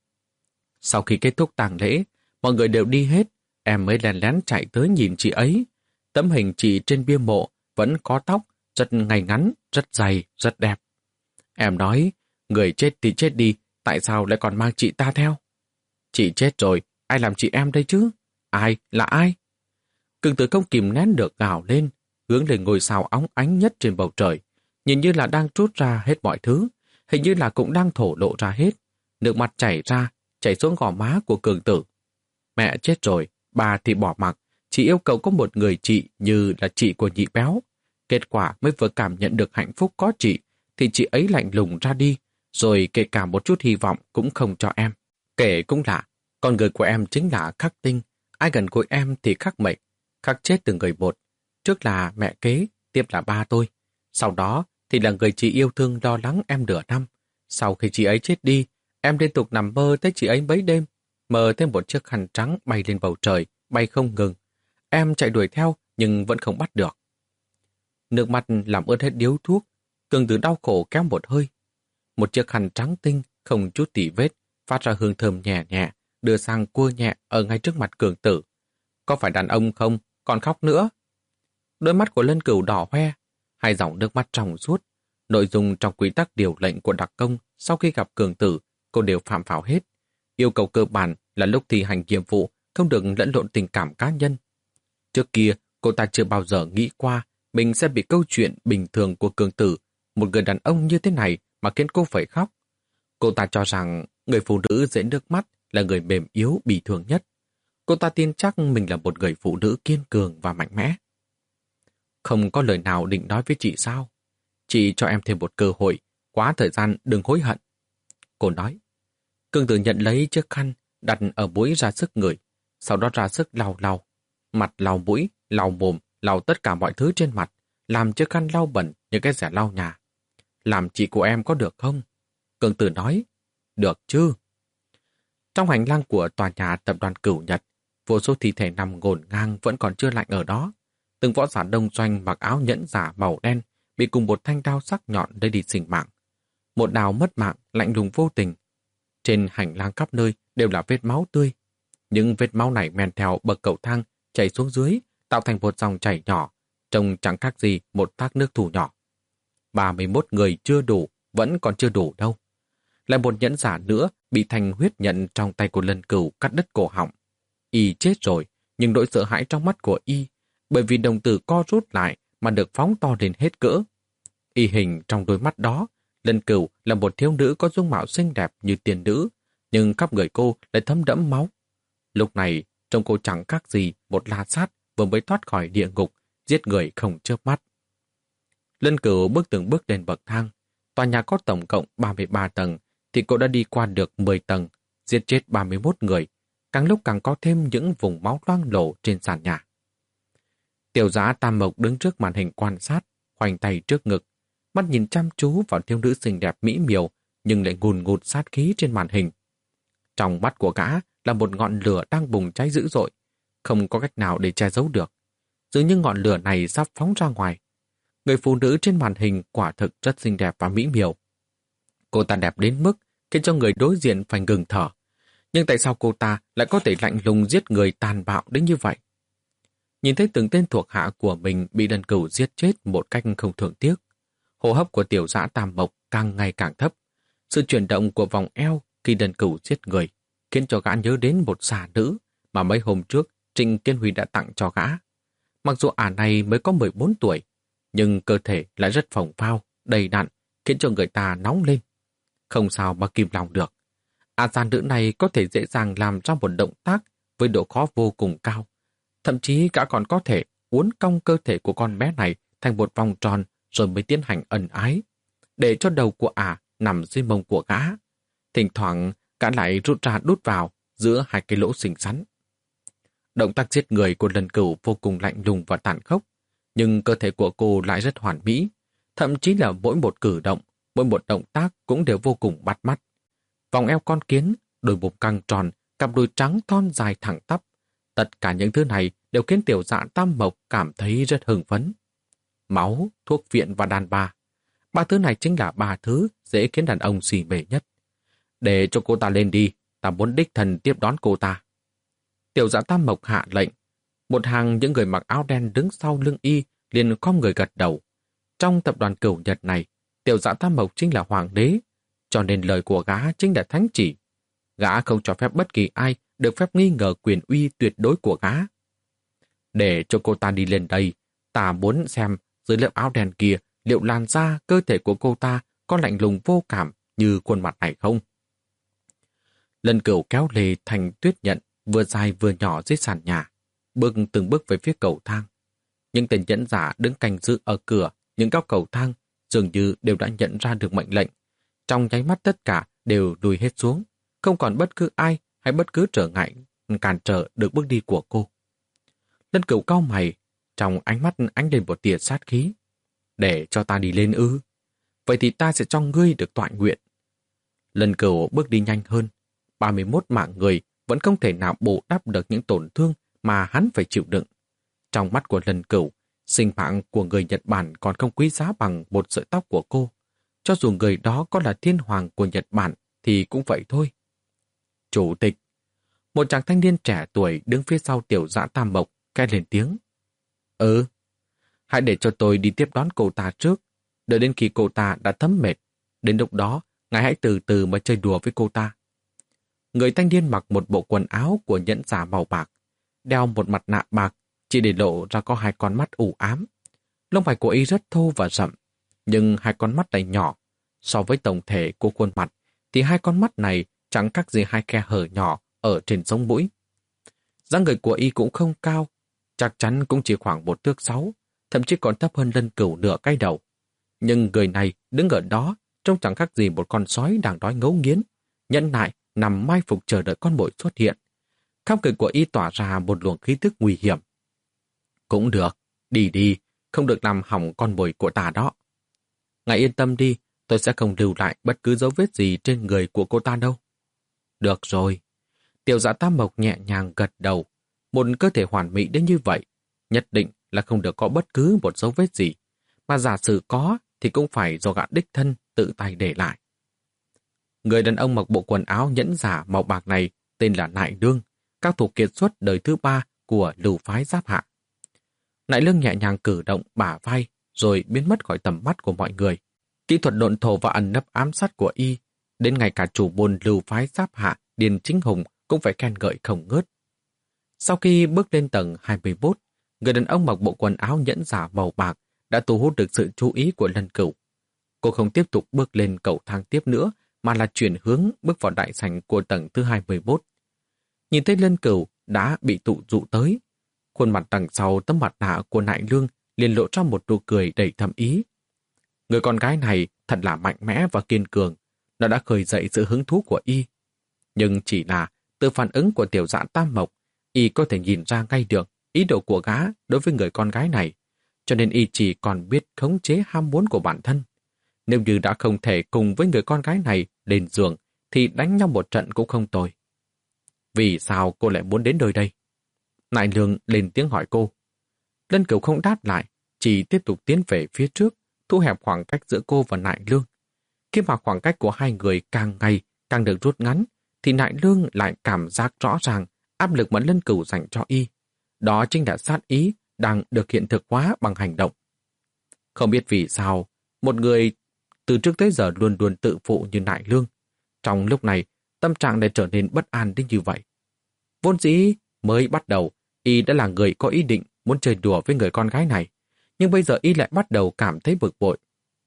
Sau khi kết thúc tang lễ, mọi người đều đi hết, em mới lén lén chạy tới nhìn chị ấy. Tấm hình chị trên bia mộ vẫn có tóc, rất ngay ngắn, rất dày, rất đẹp. Em nói, người chết thì chết đi, tại sao lại còn mang chị ta theo? Chị chết rồi, ai làm chị em đây chứ? Ai? Là ai? Cường Tử không kìm nén được gào lên, hướng lên ngôi sao óng ánh nhất trên bầu trời, nhìn như là đang trút ra hết mọi thứ, hình như là cũng đang thổ lộ ra hết. Nước mắt chảy ra, chảy xuống gò má của Cường Tử. Mẹ chết rồi, bà thì bỏ mặc, chỉ yêu cầu có một người chị như là chị của Nhị Béo. Kết quả mới vừa cảm nhận được hạnh phúc có chị, thì chị ấy lạnh lùng ra đi, rồi kể cả một chút hy vọng cũng không cho em. Kể cũng lạ, con người của em chính là khắc tinh, ai gần gũi em thì khắc mệnh, khắc chết từng người một. Trước là mẹ kế, tiếp là ba tôi. Sau đó thì là người chị yêu thương lo lắng em nửa năm. Sau khi chị ấy chết đi, em liên tục nằm mơ thấy chị ấy mấy đêm, mơ thêm một chiếc khăn trắng bay lên bầu trời, bay không ngừng. Em chạy đuổi theo nhưng vẫn không bắt được. Nước mắt làm ướt hết điếu thuốc, Cường Tử đau khổ kéo một hơi. Một chiếc khăn trắng tinh, không chút tỉ vết, phát ra hương thơm nhẹ nhẹ, đưa sang cua nhẹ ở ngay trước mặt Cường Tử. Có phải đàn ông không? Còn khóc nữa. Đôi mắt của Lân Cửu đỏ hoe, hai dòng nước mắt trong suốt. Nội dung trong quy tắc điều lệnh của đặc công sau khi gặp Cường Tử, cô đều phạm phảo hết. Yêu cầu cơ bản là lúc thi hành nhiệm vụ không được lẫn lộn tình cảm cá nhân. Trước kia, cô ta chưa bao giờ nghĩ qua mình sẽ bị câu chuyện bình thường của Cường Tử, một người đàn ông như thế này mà khiến cô phải khóc. Cô ta cho rằng người phụ nữ dễ nước mắt là người mềm yếu bị thương nhất. Cô ta tin chắc mình là một người phụ nữ kiên cường và mạnh mẽ. Không có lời nào định nói với chị sao? Chị cho em thêm một cơ hội, quá thời gian đừng hối hận. Cô nói. Cường Tử nhận lấy chiếc khăn, đặt ở mũi ra sức ngửi, sau đó ra sức lau lau. Mặt lau mũi, lau mồm, lau tất cả mọi thứ trên mặt, làm chiếc khăn lau bẩn như cái rẻ lau nhà. Làm chị của em có được không? Cường Tử nói. Được chứ. Trong hành lang của tòa nhà tập đoàn Cửu Nhật, vô số thi thể nằm ngổn ngang vẫn còn chưa lạnh ở đó. Từng võ giả đông doanh mặc áo nhẫn giả màu đen bị cùng một thanh đao sắc nhọn lấy đi sinh mạng. Một đào mất mạng lạnh lùng vô tình. Trên hành lang khắp nơi đều là vết máu tươi. Những vết máu này men theo bậc cầu thang chảy xuống dưới, tạo thành một dòng chảy nhỏ, trông chẳng khác gì một thác nước thủ nhỏ. ba mươi mốt người chưa đủ, vẫn còn chưa đủ đâu. Lại một nhẫn giả nữa bị thành huyết nhận trong tay của Lân Cửu cắt đứt cổ họng. Y chết rồi, nhưng nỗi sợ hãi trong mắt của Y, bởi vì đồng tử co rút lại mà được phóng to lên hết cỡ. Y hình trong đôi mắt đó, Lân Cửu là một thiếu nữ có dung mạo xinh đẹp như tiên nữ, nhưng khắp người cô lại thấm đẫm máu. Lúc này, trông cô chẳng khác gì một la sát vừa mới thoát khỏi địa ngục, giết người không chớp mắt. Lân Cửu bước từng bước lên bậc thang. Tòa nhà có tổng cộng ba mươi ba tầng, thì cô đã đi qua được mười tầng, giết chết ba mươi mốt người, càng lúc càng có thêm những vùng máu loang lổ trên sàn nhà. Tiểu Dã Tam Mộc đứng trước màn hình quan sát, khoanh tay trước ngực, mắt nhìn chăm chú vào thiếu nữ xinh đẹp mỹ miều, nhưng lại ngùn ngụt sát khí trên màn hình. Trong mắt của gã là một ngọn lửa đang bùng cháy dữ dội, không có cách nào để che giấu được. Dường như ngọn lửa này sắp phóng ra ngoài. Người phụ nữ trên màn hình quả thực rất xinh đẹp và mỹ miều. Cô ta đẹp đến mức khiến cho người đối diện phải ngừng thở. Nhưng tại sao cô ta lại có thể lạnh lùng giết người tàn bạo đến như vậy? Nhìn thấy từng tên thuộc hạ của mình bị Lân Cửu giết chết một cách không thường tiếc, hô hấp của Tiểu Dã Tam Mộc càng ngày càng thấp. Sự chuyển động của vòng eo khi Lân Cửu giết người khiến cho gã nhớ đến một xà nữ mà mấy hôm trước Trịnh Kiên Huy đã tặng cho gã. Mặc dù ả này mới có mười bốn tuổi, nhưng cơ thể lại rất phồng phao, đầy đặn, khiến cho người ta nóng lên. Không sao mà kìm lòng được. Ả già nữ này có thể dễ dàng làm ra một động tác với độ khó vô cùng cao. Thậm chí gã còn có thể uốn cong cơ thể của con bé này thành một vòng tròn rồi mới tiến hành ân ái, để cho đầu của ả nằm dưới mông của gã. Thỉnh thoảng gã lại rút ra đút vào giữa hai cái lỗ xinh xắn. Động tác giết người của Lân Cửu vô cùng lạnh lùng và tàn khốc, nhưng cơ thể của cô lại rất hoàn mỹ. Thậm chí là mỗi một cử động, mỗi một động tác cũng đều vô cùng bắt mắt. Vòng eo con kiến, đôi bụng căng tròn, cặp đùi trắng thon dài thẳng tắp. Tất cả những thứ này đều khiến Tiểu Dã Tam Mộc cảm thấy rất hưng phấn. Máu, thuốc viện và đàn bà. Ba thứ này chính là ba thứ dễ khiến đàn ông xì mê nhất. Để cho cô ta lên đi, ta muốn đích thân tiếp đón cô ta. Tiểu Dã Tam Mộc hạ lệnh. Một hàng những người mặc áo đen đứng sau lưng y liền khom người gật đầu. Trong tập đoàn Cửu Nhật này, Tiểu Dã Tam Mộc chính là hoàng đế, cho nên lời của gã chính là thánh chỉ. Gã không cho phép bất kỳ ai được phép nghi ngờ quyền uy tuyệt đối của gã. Để cho cô ta đi lên đây, ta muốn xem dưới lớp áo đen kia liệu làn da cơ thể của cô ta có lạnh lùng vô cảm như khuôn mặt này không. Lân Cửu kéo lê thành tuyết nhận vừa dài vừa nhỏ dưới sàn nhà, bước từng bước về phía cầu thang. Những tên nhẫn giả đứng canh giữ ở cửa những góc cầu thang dường như đều đã nhận ra được mệnh lệnh. Trong nháy mắt tất cả đều lùi hết xuống, không còn bất cứ ai hay bất cứ trở ngại cản trở được bước đi của cô. Lân Cửu cau mày, trong ánh mắt ánh lên một tia sát khí. Để cho ta đi lên ư? Vậy thì ta sẽ cho ngươi được toại nguyện. Lân Cửu bước đi nhanh hơn. ba mươi mốt mạng người vẫn không thể nào bù đắp được những tổn thương mà hắn phải chịu đựng. Trong mắt của Lân Cửu, sinh mạng của người Nhật Bản còn không quý giá bằng một sợi tóc của cô. Cho dù người đó có là thiên hoàng của Nhật Bản thì cũng vậy thôi. Chủ tịch, một chàng thanh niên trẻ tuổi đứng phía sau Tiểu Dã Tam Mộc kêu lên tiếng. Ừ, hãy để cho tôi đi tiếp đón cô ta trước, đợi đến khi cô ta đã thấm mệt. Đến lúc đó, ngài hãy từ từ mà chơi đùa với cô ta. Người thanh niên mặc một bộ quần áo của nhẫn giả màu bạc, đeo một mặt nạ bạc, chỉ để lộ ra có hai con mắt u ám. Lông mày của y rất thô và rậm, nhưng hai con mắt này nhỏ. So với tổng thể của khuôn mặt, thì hai con mắt này chẳng khác gì hai khe hở nhỏ ở trên sống mũi. Dáng người của y cũng không cao, chắc chắn cũng chỉ khoảng một thước sáu, thậm chí còn thấp hơn Lân Cửu nửa cái đầu. Nhưng người này đứng ở đó trông chẳng khác gì một con sói đang đói ngấu nghiến, nhẫn nại nằm mai phục chờ đợi con mồi xuất hiện. Khắp người của y tỏa ra một luồng khí tức nguy hiểm. Cũng được, đi đi, không được làm hỏng con mồi của ta đó. Ngài yên tâm đi, tôi sẽ không lưu lại bất cứ dấu vết gì trên người của cô ta đâu. Được rồi. Tiểu Dã Tam Mộc nhẹ nhàng gật đầu. Một cơ thể hoàn mỹ đến như vậy, nhất định là không được có bất cứ một dấu vết gì. Mà giả sử có, thì cũng phải do gã đích thân tự tay để lại. Người đàn ông mặc bộ quần áo nhẫn giả màu bạc này tên là Nại Lương, cao thủ kiệt xuất đời thứ ba của Lưu phái Giáp Hạ. Nại Lương nhẹ nhàng cử động bả vai, rồi biến mất khỏi tầm mắt của mọi người. Kỹ thuật độn thổ và ẩn nấp ám sát của y, đến ngày cả chủ môn Lưu phái Giáp Hạ Điền Chính Hùng cũng phải khen ngợi không ngớt. Sau khi bước lên tầng hai mươi mốt, người đàn ông mặc bộ quần áo nhẫn giả màu bạc đã thu hút được sự chú ý của Lân Cửu. Cô không tiếp tục bước lên cầu thang tiếp nữa, mà là chuyển hướng bước vào đại sảnh của tầng thứ hai mươi mốt. Nhìn thấy Lân Cửu đã bị tụ dụ tới, khuôn mặt đằng sau tấm mặt nạ của Nại Lương liền lộ ra một nụ cười đầy thâm ý. Người con gái này thật là mạnh mẽ và kiên cường, nó đã khơi dậy sự hứng thú của y. Nhưng chỉ là từ phản ứng của Tiểu Dã Tam Mộc, y có thể nhìn ra ngay được ý đồ của gã đối với người con gái này, cho nên y chỉ còn biết khống chế ham muốn của bản thân. Nếu như đã không thể cùng với người con gái này lên giường, thì đánh nhau một trận cũng không tồi. Vì sao cô lại muốn đến nơi đây? Nại Lương lên tiếng hỏi cô. Lân Cửu không đáp lại, chỉ tiếp tục tiến về phía trước, thu hẹp khoảng cách giữa cô và Nại Lương. Khi mà khoảng cách của hai người càng ngày càng được rút ngắn, thì Nại Lương lại cảm giác rõ ràng áp lực mà Lân Cửu dành cho y. Đó chính là sát ý đang được hiện thực hóa bằng hành động. Không biết vì sao, một người từ trước tới giờ luôn luôn tự phụ như Nại Lương, trong lúc này tâm trạng lại trở nên bất an đến như vậy. Vốn dĩ mới bắt đầu, y đã là người có ý định muốn chơi đùa với người con gái này, nhưng bây giờ y lại bắt đầu cảm thấy bực bội.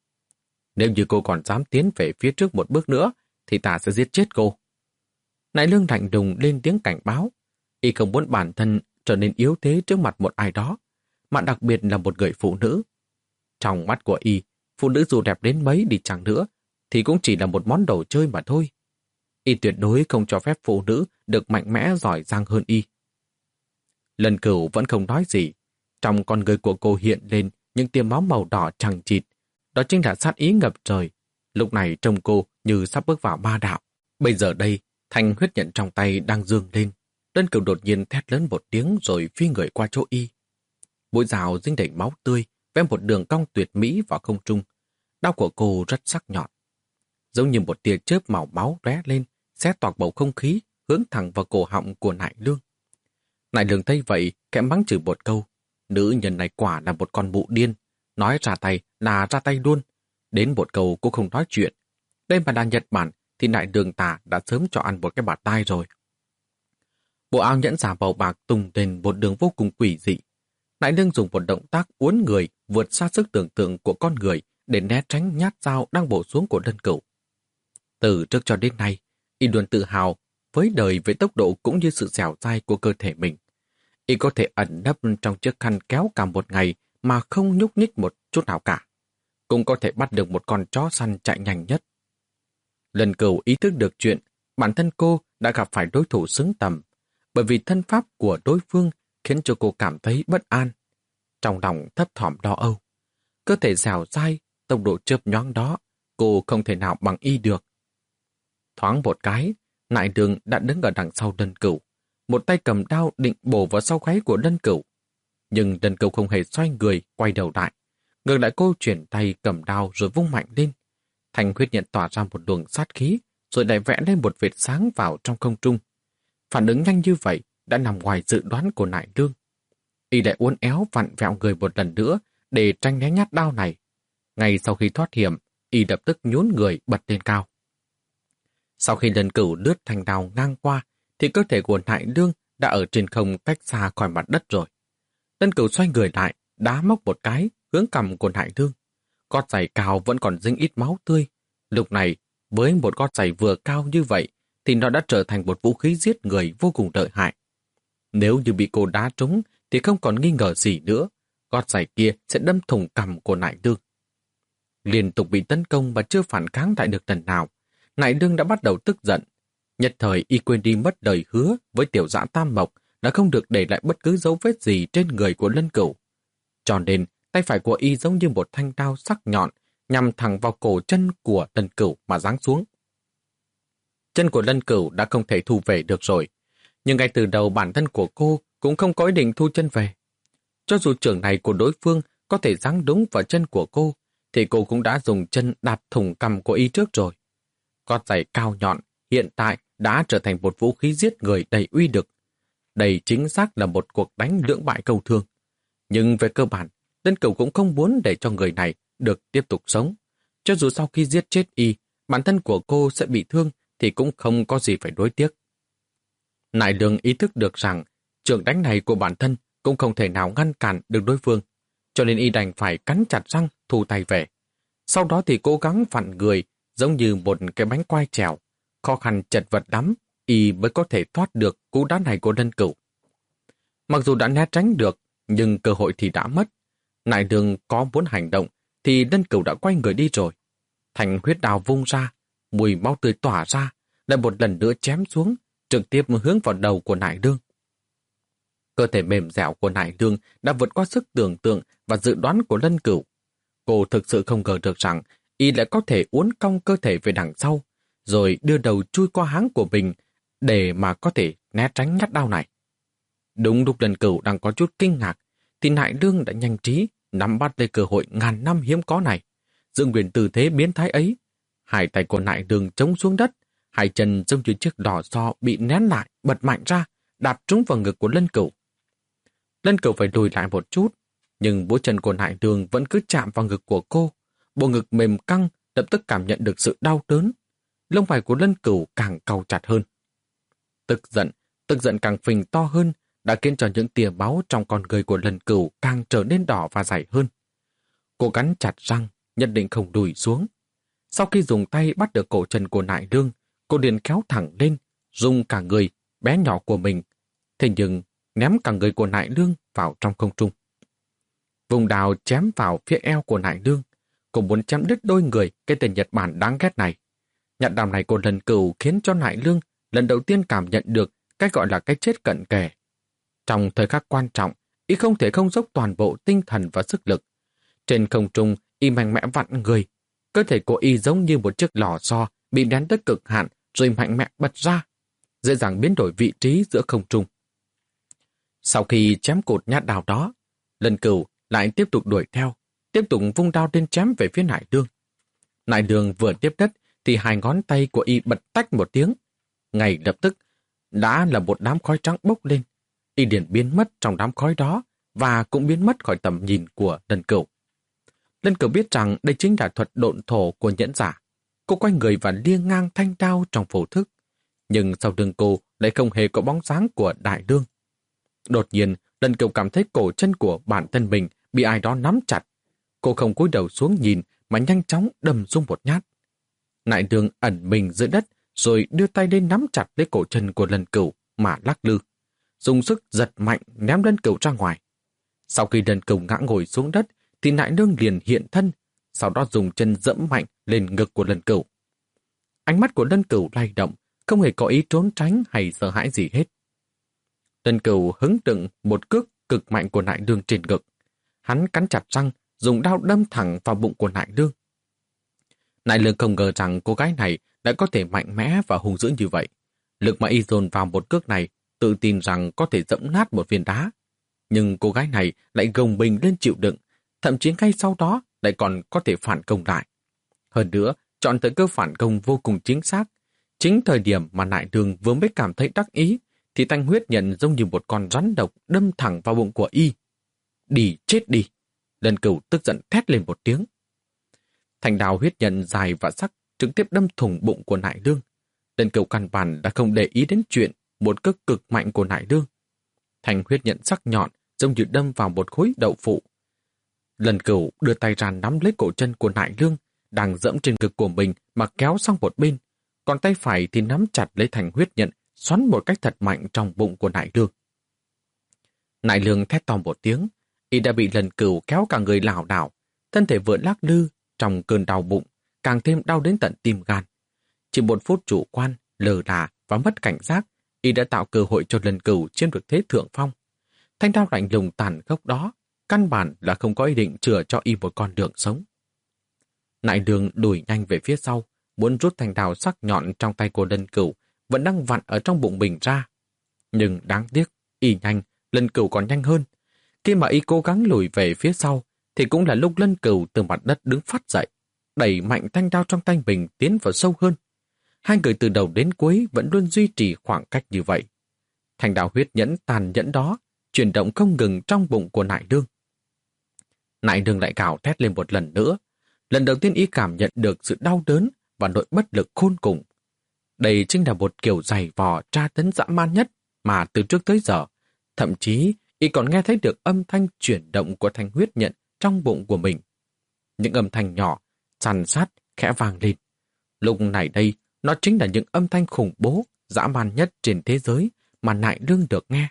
Nếu như cô còn dám tiến về phía trước một bước nữa, thì ta sẽ giết chết cô. Nại Lương lạnh lùng lên tiếng cảnh báo. Y không muốn bản thân trở nên yếu thế trước mặt một ai đó, mà đặc biệt là một người phụ nữ. Trong mắt của y, phụ nữ dù đẹp đến mấy đi chăng nữa, thì cũng chỉ là một món đồ chơi mà thôi. Y tuyệt đối không cho phép phụ nữ được mạnh mẽ giỏi giang hơn y. Lân Cửu vẫn không nói gì. Trong con người của cô hiện lên những tia máu màu đỏ chằng chịt. Đó chính là sát ý ngập trời. Lúc này trông cô như sắp bước vào ma đạo. Bây giờ đây, thanh huyết nhận trong tay đang dương lên. Lân Cửu đột nhiên thét lớn một tiếng rồi phi người qua chỗ y. Mũi dao dính đầy máu tươi, vẽ một đường cong tuyệt mỹ vào không trung. Đao của cô rất sắc nhọn, giống như một tia chớp màu máu lóe lên, xé toạc bầu không khí, hướng thẳng vào cổ họng của Nại Lương. Nại Lương thấy vậy, kẽ mắng chửi một câu. Nữ nhân này quả là một con mụ điên, nói ra tay là ra tay luôn. Đến một câu cũng không nói chuyện. Đây mà là Nhật Bản thì Nại Lương ta đã sớm cho ăn một cái bạt tai rồi. Bộ áo nhẫn giả màu bạc tung lên một đường vô cùng quỷ dị. Nại Lương dùng một động tác uốn người vượt xa sức tưởng tượng của con người để né tránh nhát dao đang bổ xuống của Lân Cửu. Từ trước cho đến nay, y luôn tự hào với đời về tốc độ cũng như sự dẻo dai của cơ thể mình. Y có thể ẩn nấp trong chiếc khăn kéo cả một ngày mà không nhúc nhích một chút nào cả. Cũng có thể bắt được một con chó săn chạy nhanh nhất. Lân Cửu ý thức được chuyện bản thân cô đã gặp phải đối thủ xứng tầm, bởi vì thân pháp của đối phương khiến cho cô cảm thấy bất an. Trong lòng thấp thỏm lo âu. Cơ thể dẻo dai, tốc độ chớp nhoáng đó, cô không thể nào bằng y được. Thoáng một cái, Nại Lương đã đứng ở đằng sau Lân Cửu, một tay cầm đao định bổ vào sau gáy của Lân Cửu. Nhưng Lân Cửu không hề xoay người, quay đầu lại. Ngược lại cô chuyển tay cầm đao rồi vung mạnh lên. Thanh huyết nhận tỏa ra một luồng sát khí, rồi lại vẽ lên một vệt sáng vào trong không trung. Phản ứng nhanh như vậy đã nằm ngoài dự đoán của Nại Lương. Y lại uốn éo vặn vẹo người một lần nữa để tranh né nhát đao này. Ngay sau khi thoát hiểm, Y lập tức nhún người bật lên cao. Sau khi Lân Cửu lướt thanh đao ngang qua, thì cơ thể của Nại Lương đã ở trên không cách xa khỏi mặt đất rồi. Lân Cửu xoay người lại, đá móc một cái, hướng cằm của Nại Lương. Gót giày cao vẫn còn dính ít máu tươi. Lúc này, với một gót giày vừa cao như vậy, thì nó đã trở thành một vũ khí giết người vô cùng lợi hại. Nếu như bị cô đá trúng, thì không còn nghi ngờ gì nữa. Gót giày kia sẽ đâm thủng cằm của Nại Lương. Liên tục bị tấn công và chưa phản kháng lại được lần nào, Nại Lương đã bắt đầu tức giận. Nhất thời y quên đi mất lời hứa với tiểu dã Tam Mộc đã không được để lại bất cứ dấu vết gì trên người của Lân Cửu. Cho nên, tay phải của y giống như một thanh đao sắc nhọn nhằm thẳng vào cổ chân của Lân Cửu mà giáng xuống. Chân của Lân Cửu đã không thể thu về được rồi, nhưng ngay từ đầu bản thân của cô cũng không có ý định thu chân về. Cho dù trường này của đối phương có thể giáng đúng vào chân của cô, thì cô cũng đã dùng chân đạp thủng cằm của y trước rồi. Gót giày cao nhọn hiện tại đã trở thành một vũ khí giết người đầy uy lực. Đây chính xác là một cuộc đánh lưỡng bại cầu thương. Nhưng về cơ bản, Lân Cửu cũng không muốn để cho người này được tiếp tục sống. Cho dù sau khi giết chết y, bản thân của cô sẽ bị thương thì cũng không có gì phải đối tiếc. Nại Lương ý thức được rằng trường đánh này của bản thân cũng không thể nào ngăn cản được đối phương, cho nên y đành phải cắn chặt răng thu tay về. Sau đó thì cố gắng vặn người giống như một cái bánh quai trèo, khó khăn chật vật lắm, y mới có thể thoát được cú đá này của Lân Cửu. Mặc dù đã né tránh được, nhưng cơ hội thì đã mất. Nại Lương có muốn hành động thì Lân Cửu đã quay người đi rồi. Thành huyết đao vung ra, mùi máu tươi tỏa ra, lại một lần nữa chém xuống, trực tiếp hướng vào đầu của Nại Lương. Cơ thể mềm dẻo của Nại Lương đã vượt qua sức tưởng tượng và dự đoán của Lân Cửu. Cô thực sự không ngờ được rằng y lại có thể uốn cong cơ thể về đằng sau, rồi đưa đầu chui qua háng của mình để mà có thể né tránh nhát đao này. Đúng lúc Lân Cửu đang có chút kinh ngạc, thì Nại Lương đã nhanh trí nắm bắt lấy cơ hội ngàn năm hiếm có này, giữ nguyên tư thế biến thái ấy. Hai tay của Nại Lương chống xuống đất, hai chân giống như chiếc lò xo bị nén lại, bật mạnh ra, đạp trúng vào ngực của Lân Cửu. Lân Cửu phải lùi lại một chút, nhưng mũi chân của Nại Lương vẫn cứ chạm vào ngực của cô. Bộ ngực mềm căng lập tức cảm nhận được sự đau đớn. Lông mày của Lân Cửu càng cau chặt hơn. Tức giận, tức giận càng phình to hơn, đã khiến cho những tia máu trong con người của Lân Cửu càng trở nên đỏ và dày hơn. Cô cắn chặt răng, nhất định không lùi xuống. Sau khi dùng tay bắt được cổ chân của Nại Lương, cô liền kéo thẳng lên, dùng cả người bé nhỏ của mình, thế nhưng ném cả người của Nại Lương vào trong không trung. Vùng đào chém vào phía eo của Nại Lương, cô muốn chém đứt đôi người cái tên Nhật Bản đáng ghét này. Nhát đao này của Lân Cửu khiến cho Nại Lương lần đầu tiên cảm nhận được cái gọi là cái chết cận kề. Trong thời khắc quan trọng, y không thể không dốc toàn bộ tinh thần và sức lực. Trên không trung, y mạnh mẽ vặn người. Cơ thể của y giống như một chiếc lò xo bị nén tới cực hạn rồi mạnh mẽ bật ra, dễ dàng biến đổi vị trí giữa không trung. Sau khi chém cột nhát đao đó, Lân Cửu lại tiếp tục đuổi theo, tiếp tục vung đao lên chém về phía Nại Lương. Nại Lương vừa tiếp đất thì hai ngón tay của y bật tách một tiếng. Ngay lập tức, đã là một đám khói trắng bốc lên. Y liền biến mất trong đám khói đó và cũng biến mất khỏi tầm nhìn của Lân Cửu. Lân Cửu biết rằng đây chính là thuật độn thổ của nhẫn giả. Cô quay người và liêng ngang thanh đao trong phổ thức. Nhưng sau lưng cô lại không hề có bóng dáng của Đại Lương. Đột nhiên, Lân Cửu cảm thấy cổ chân của bản thân mình bị ai đó nắm chặt. Cô không cúi đầu xuống nhìn mà nhanh chóng đâm xuống một nhát. Nại Lương ẩn mình dưới đất rồi đưa tay lên nắm chặt lấy cổ chân của Lân Cửu mà lắc lư, dùng sức giật mạnh ném Lân Cửu ra ngoài. Sau khi Lân Cửu ngã ngồi xuống đất thì Nại Lương liền hiện thân, sau đó dùng chân dẫm mạnh lên ngực của Lân Cửu. Ánh mắt của Lân Cửu lay động, không hề có ý trốn tránh hay sợ hãi gì hết. Lân Cửu hứng đựng một cước cực mạnh của Nại Lương trên ngực. Hắn cắn chặt răng, dùng đao đâm thẳng vào bụng của Nại Lương. Nại Lương không ngờ rằng cô gái này đã có thể mạnh mẽ và hung dữ như vậy. Lực mà y dồn vào một cước này, tự tin rằng có thể dẫm nát một viên đá. Nhưng cô gái này lại gồng mình lên chịu đựng, thậm chí ngay sau đó lại còn có thể phản công lại. Hơn nữa, chọn thời cơ phản công vô cùng chính xác. Chính thời điểm mà Nại Đường vừa mới cảm thấy đắc ý, thì Thanh Huyết Nhận giống như một con rắn độc đâm thẳng vào bụng của y. Đi, chết đi! Lân Cửu tức giận thét lên một tiếng. Thành đao huyết nhận dài và sắc trực tiếp đâm thủng bụng của Nại Lương. Lân Cửu căn bản đã không để ý đến chuyện một cước cực mạnh của Nại Lương. Thành huyết nhận sắc nhọn giống như đâm vào một khối đậu phụ. Lân Cửu đưa tay ra nắm lấy cổ chân của Nại Lương, đang dẫm trên ngực của mình mà kéo sang một bên, còn tay phải thì nắm chặt lấy Thành huyết nhận, xoắn một cách thật mạnh trong bụng của Nại Lương. Nại Lương thét to một tiếng, y đã bị Lân Cửu kéo cả người lảo đảo, thân thể vừa lắc lư trong cơn đau bụng, càng thêm đau đến tận tim gan. Chỉ một phút chủ quan, lờ là và mất cảnh giác, y đã tạo cơ hội cho Lân Cửu chiếm được thế thượng phong. Thanh đao lạnh lùng tàn khốc đó, căn bản là không có ý định chừa cho y một con đường sống. Nại Lương đuổi nhanh về phía sau, muốn rút thanh đao sắc nhọn trong tay của Lân Cửu, vẫn đang vặn ở trong bụng mình ra. Nhưng đáng tiếc, y nhanh, Lân Cửu còn nhanh hơn. Khi mà y cố gắng lùi về phía sau, thì cũng là lúc Lân Cửu từ mặt đất đứng phát dậy, đẩy mạnh thanh đao trong tay mình tiến vào sâu hơn. Hai người từ đầu đến cuối vẫn luôn duy trì khoảng cách như vậy. Thanh đao huyết nhẫn tàn nhẫn đó chuyển động không ngừng trong bụng của Nại Lương. Nại Lương lại gào thét lên một lần nữa. Lần đầu tiên y cảm nhận được sự đau đớn và nỗi bất lực khôn cùng. Đây chính là một kiểu giày vò tra tấn dã man nhất mà từ trước tới giờ. Thậm chí, y còn nghe thấy được âm thanh chuyển động của thanh huyết nhận trong bụng của mình. Những âm thanh nhỏ, sàn sát, khẽ vang lên. Lúc này đây, nó chính là những âm thanh khủng bố, dã man nhất trên thế giới mà Nại Lương được nghe.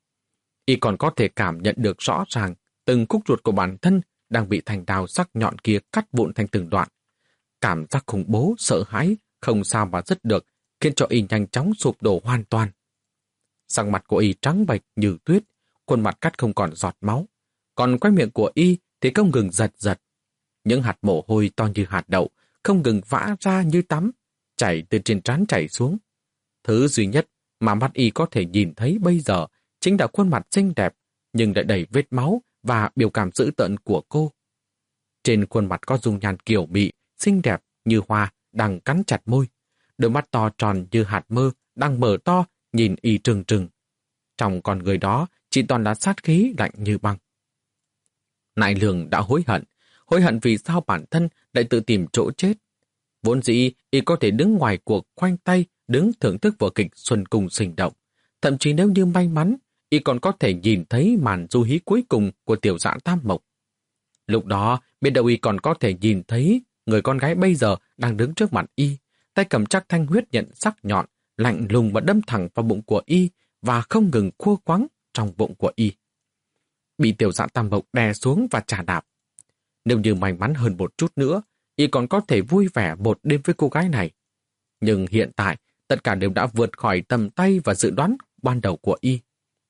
Y còn có thể cảm nhận được rõ ràng từng khúc ruột của bản thân đang bị thanh đao sắc nhọn kia cắt vụn thành từng đoạn. Cảm giác khủng bố, sợ hãi, không sao mà dứt được, khiến cho y nhanh chóng sụp đổ hoàn toàn. Sắc mặt của y trắng bệch như tuyết, khuôn mặt cắt không còn giọt máu, còn quanh miệng của y thì không ngừng giật giật. Những hạt mồ hôi to như hạt đậu không ngừng vã ra như tắm, chảy từ trên trán chảy xuống. Thứ duy nhất mà mắt y có thể nhìn thấy bây giờ chính là khuôn mặt xinh đẹp nhưng lại đầy vết máu và biểu cảm dữ tợn của cô. Trên khuôn mặt có dung nhan kiều mị, xinh đẹp như hoa đang cắn chặt môi, đôi mắt to tròn như hạt mơ đang mở to nhìn y trừng trừng. Trong con người đó chỉ toàn là sát khí lạnh như băng. Nại Lương đã hối hận, hối hận vì sao bản thân lại tự tìm chỗ chết. Vốn dĩ y có thể đứng ngoài cuộc khoanh tay, đứng thưởng thức vở kịch Xuân Cung sinh động. Thậm chí nếu như may mắn, y còn có thể nhìn thấy màn du hí cuối cùng của tiểu dạ Tam Mộc. Lúc đó, biết đâu y còn có thể nhìn thấy người con gái bây giờ đang đứng trước mặt y, tay cầm chắc thanh huyết nhận sắc nhọn, lạnh lùng mà đâm thẳng vào bụng của y và không ngừng khua khoắng trong bụng của y. Bị tiểu dạ Tam Mộc đè xuống và chà đạp. Nếu như may mắn hơn một chút nữa, y còn có thể vui vẻ một đêm với cô gái này. Nhưng hiện tại, tất cả đều đã vượt khỏi tầm tay và dự đoán ban đầu của y.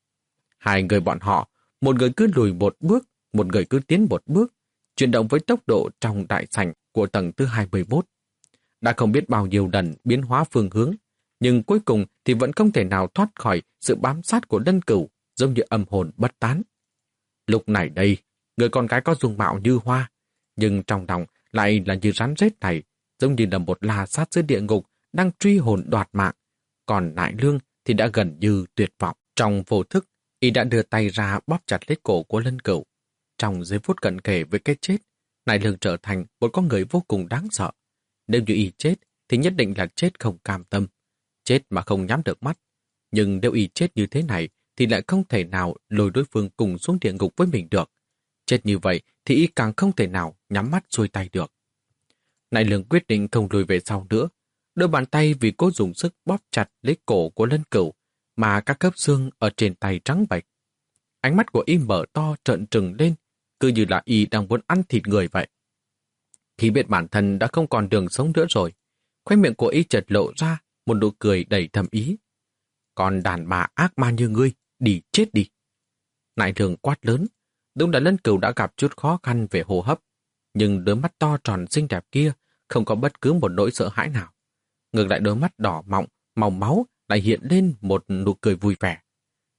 Hai người bọn họ, một người cứ lùi một bước, một người cứ tiến một bước, chuyển động với tốc độ trong đại sảnh của tầng thứ hai mươi mốt. Đã không biết bao nhiêu lần biến hóa phương hướng, nhưng cuối cùng thì vẫn không thể nào thoát khỏi sự bám sát của Lân Cửu, giống như âm hồn bất tán. Lúc này đây, người con gái có dung mạo như hoa, nhưng trong lòng lại là như rắn rết này, giống như là một la sát dưới địa ngục đang truy hồn đoạt mạng. Còn Nại Lương thì đã gần như tuyệt vọng. Trong vô thức, y đã đưa tay ra bóp chặt lấy cổ của Lân Cửu. Trong giây phút cận kề với cái chết, Nại Lương trở thành một con người vô cùng đáng sợ. Nếu như y chết thì nhất định là chết không cam tâm, chết mà không nhắm được mắt. Nhưng nếu y chết như thế này thì lại không thể nào lôi đối phương cùng xuống địa ngục với mình được. Chết như vậy thì y càng không thể nào nhắm mắt xuôi tay được. Nại Lương quyết định không lùi về sau nữa. Đôi bàn tay vì cố dùng sức bóp chặt lấy cổ của Lân Cửu mà các khớp xương ở trên tay trắng bệch. Ánh mắt của y mở to trợn trừng lên, cứ như là y đang muốn ăn thịt người vậy. Khi biết bản thân đã không còn đường sống nữa rồi, khóe miệng của y chợt lộ ra một nụ cười đầy thầm ý. Còn đàn bà ác ma như ngươi, đi chết đi. Nại Lương quát lớn. Đúng là Lân Cửu đã gặp chút khó khăn về hô hấp, nhưng đôi mắt to tròn xinh đẹp kia không có bất cứ một nỗi sợ hãi nào. Ngược lại đôi mắt đỏ mọng, màu máu lại hiện lên một nụ cười vui vẻ.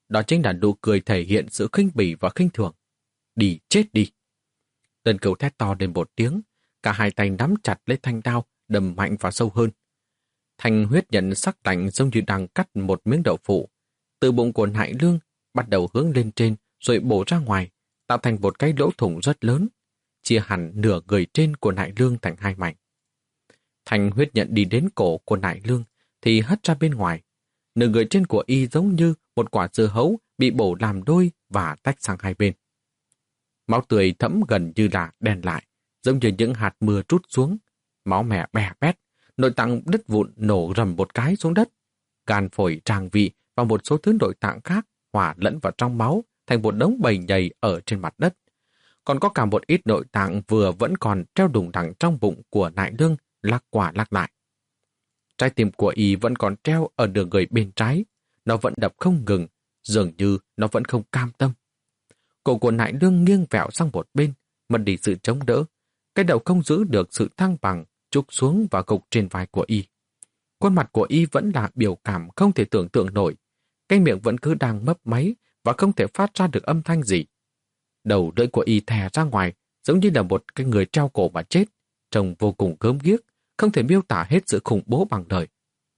đó chính là nụ cười thể hiện sự khinh bỉ và khinh thường. Đi, chết đi! Lần Cửu thét to lên một tiếng, cả hai tay nắm chặt lấy thanh đao, đâm mạnh vào sâu hơn. Thanh huyết nhận sắc lạnh giống như đang cắt một miếng đậu phụ. Từ bụng của Nại Lương bắt đầu hướng lên trên rồi bổ ra ngoài, tạo thành một cái lỗ thủng rất lớn, chia hẳn nửa người trên của Nại Lương thành hai mảnh. Thanh huyết nhận đi đến cổ của Nại Lương thì hất ra bên ngoài. Nửa người trên của y giống như một quả dưa hấu bị bổ làm đôi và tách sang hai bên. Máu tươi thẫm gần như là đen lại, giống như những hạt mưa trút xuống. Máu mẻ bè bét, nội tạng đứt vụn nổ rầm một cái xuống đất. Gan phổi, tràng vị và một số thứ nội tạng khác hòa lẫn vào trong máu thành một đống bầy nhầy ở trên mặt đất. Còn có cả một ít nội tạng vừa vẫn còn treo đùng đằng trong bụng của Nại Lương lắc qua lắc lại. Trái tim của y vẫn còn treo ở đường người bên trái, nó vẫn đập không ngừng, dường như nó vẫn không cam tâm. Cổ của Nại Lương nghiêng vẹo sang một bên, mất đi sự chống đỡ. Cái đầu không giữ được sự thăng bằng, trục xuống và gục trên vai của y. Khuôn mặt của y vẫn là biểu cảm không thể tưởng tượng nổi. Cái miệng vẫn cứ đang mấp máy và không thể phát ra được âm thanh gì. Đầu lưỡi của y thè ra ngoài, giống như là một cái người treo cổ mà chết, trông vô cùng gớm ghiếc, không thể miêu tả hết sự khủng bố bằng lời.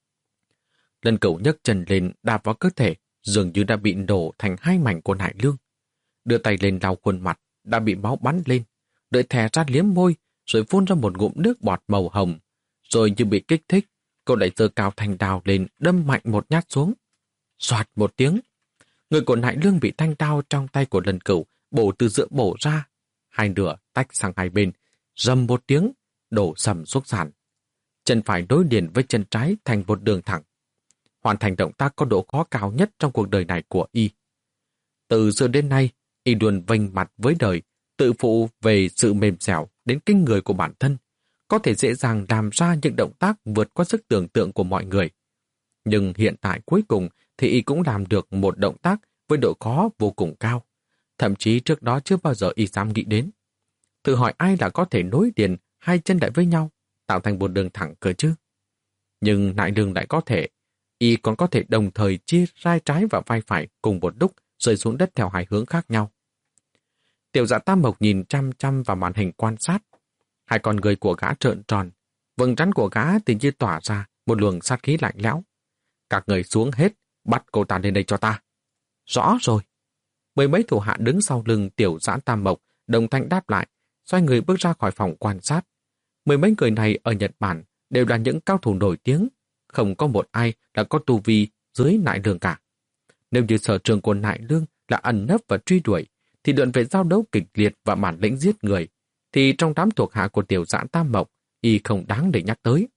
Lần Cửu nhấc chân lên đạp vào cơ thể, dường như đã bị nổ thành hai mảnh của Nại Lương. Đưa tay lên lau khuôn mặt, đã bị máu bắn lên, đợi thè ra liếm môi, rồi phun ra một ngụm nước bọt màu hồng. Rồi như bị kích thích, cô lại giơ cao thanh đao lên, đâm mạnh một nhát xuống. Soạt một tiếng, người của Nại Lương bị thanh đao trong tay của Lần Cửu bổ từ giữa bổ ra, hai nửa tách sang hai bên, rầm một tiếng, đổ sầm xuống sàn. Chân phải đối liền với chân trái thành một đường thẳng. Hoàn thành động tác có độ khó cao nhất trong cuộc đời này của y. Từ xưa đến nay, y luôn vênh mặt với đời, tự phụ về sự mềm dẻo đến kinh người của bản thân, có thể dễ dàng làm ra những động tác vượt qua sức tưởng tượng của mọi người. Nhưng hiện tại cuối cùng thì y cũng làm được một động tác với độ khó vô cùng cao. Thậm chí trước đó chưa bao giờ y dám nghĩ đến. Thử hỏi ai là có thể nối liền hai chân lại với nhau, tạo thành một đường thẳng cơ chứ? Nhưng Nại Lương lại có thể. Y còn có thể đồng thời chia vai trái và vai phải cùng một lúc rơi xuống đất theo hai hướng khác nhau. Tiểu Dạ Tam Mộc nhìn chăm chăm vào màn hình quan sát. Hai con người của gã trợn tròn, vầng trán của gã tự nhiên tỏa ra một luồng sát khí lạnh lẽo. Các người xuống hết, bắt cô ta lên đây cho ta. Rõ rồi. Mười mấy thủ hạ đứng sau lưng Tiểu Dạ Tam Mộc đồng thanh đáp lại, xoay người bước ra khỏi phòng quan sát. Mười mấy người này ở Nhật Bản đều là những cao thủ nổi tiếng, không có một ai là có tu vi dưới Nại Lương cả. Nếu như sở trường của Nại Lương là ẩn nấp và truy đuổi, thì luận về giao đấu kịch liệt và bản lĩnh giết người, thì trong đám thuộc hạ của Tiểu Dạ Tam Mộc, y không đáng để nhắc tới.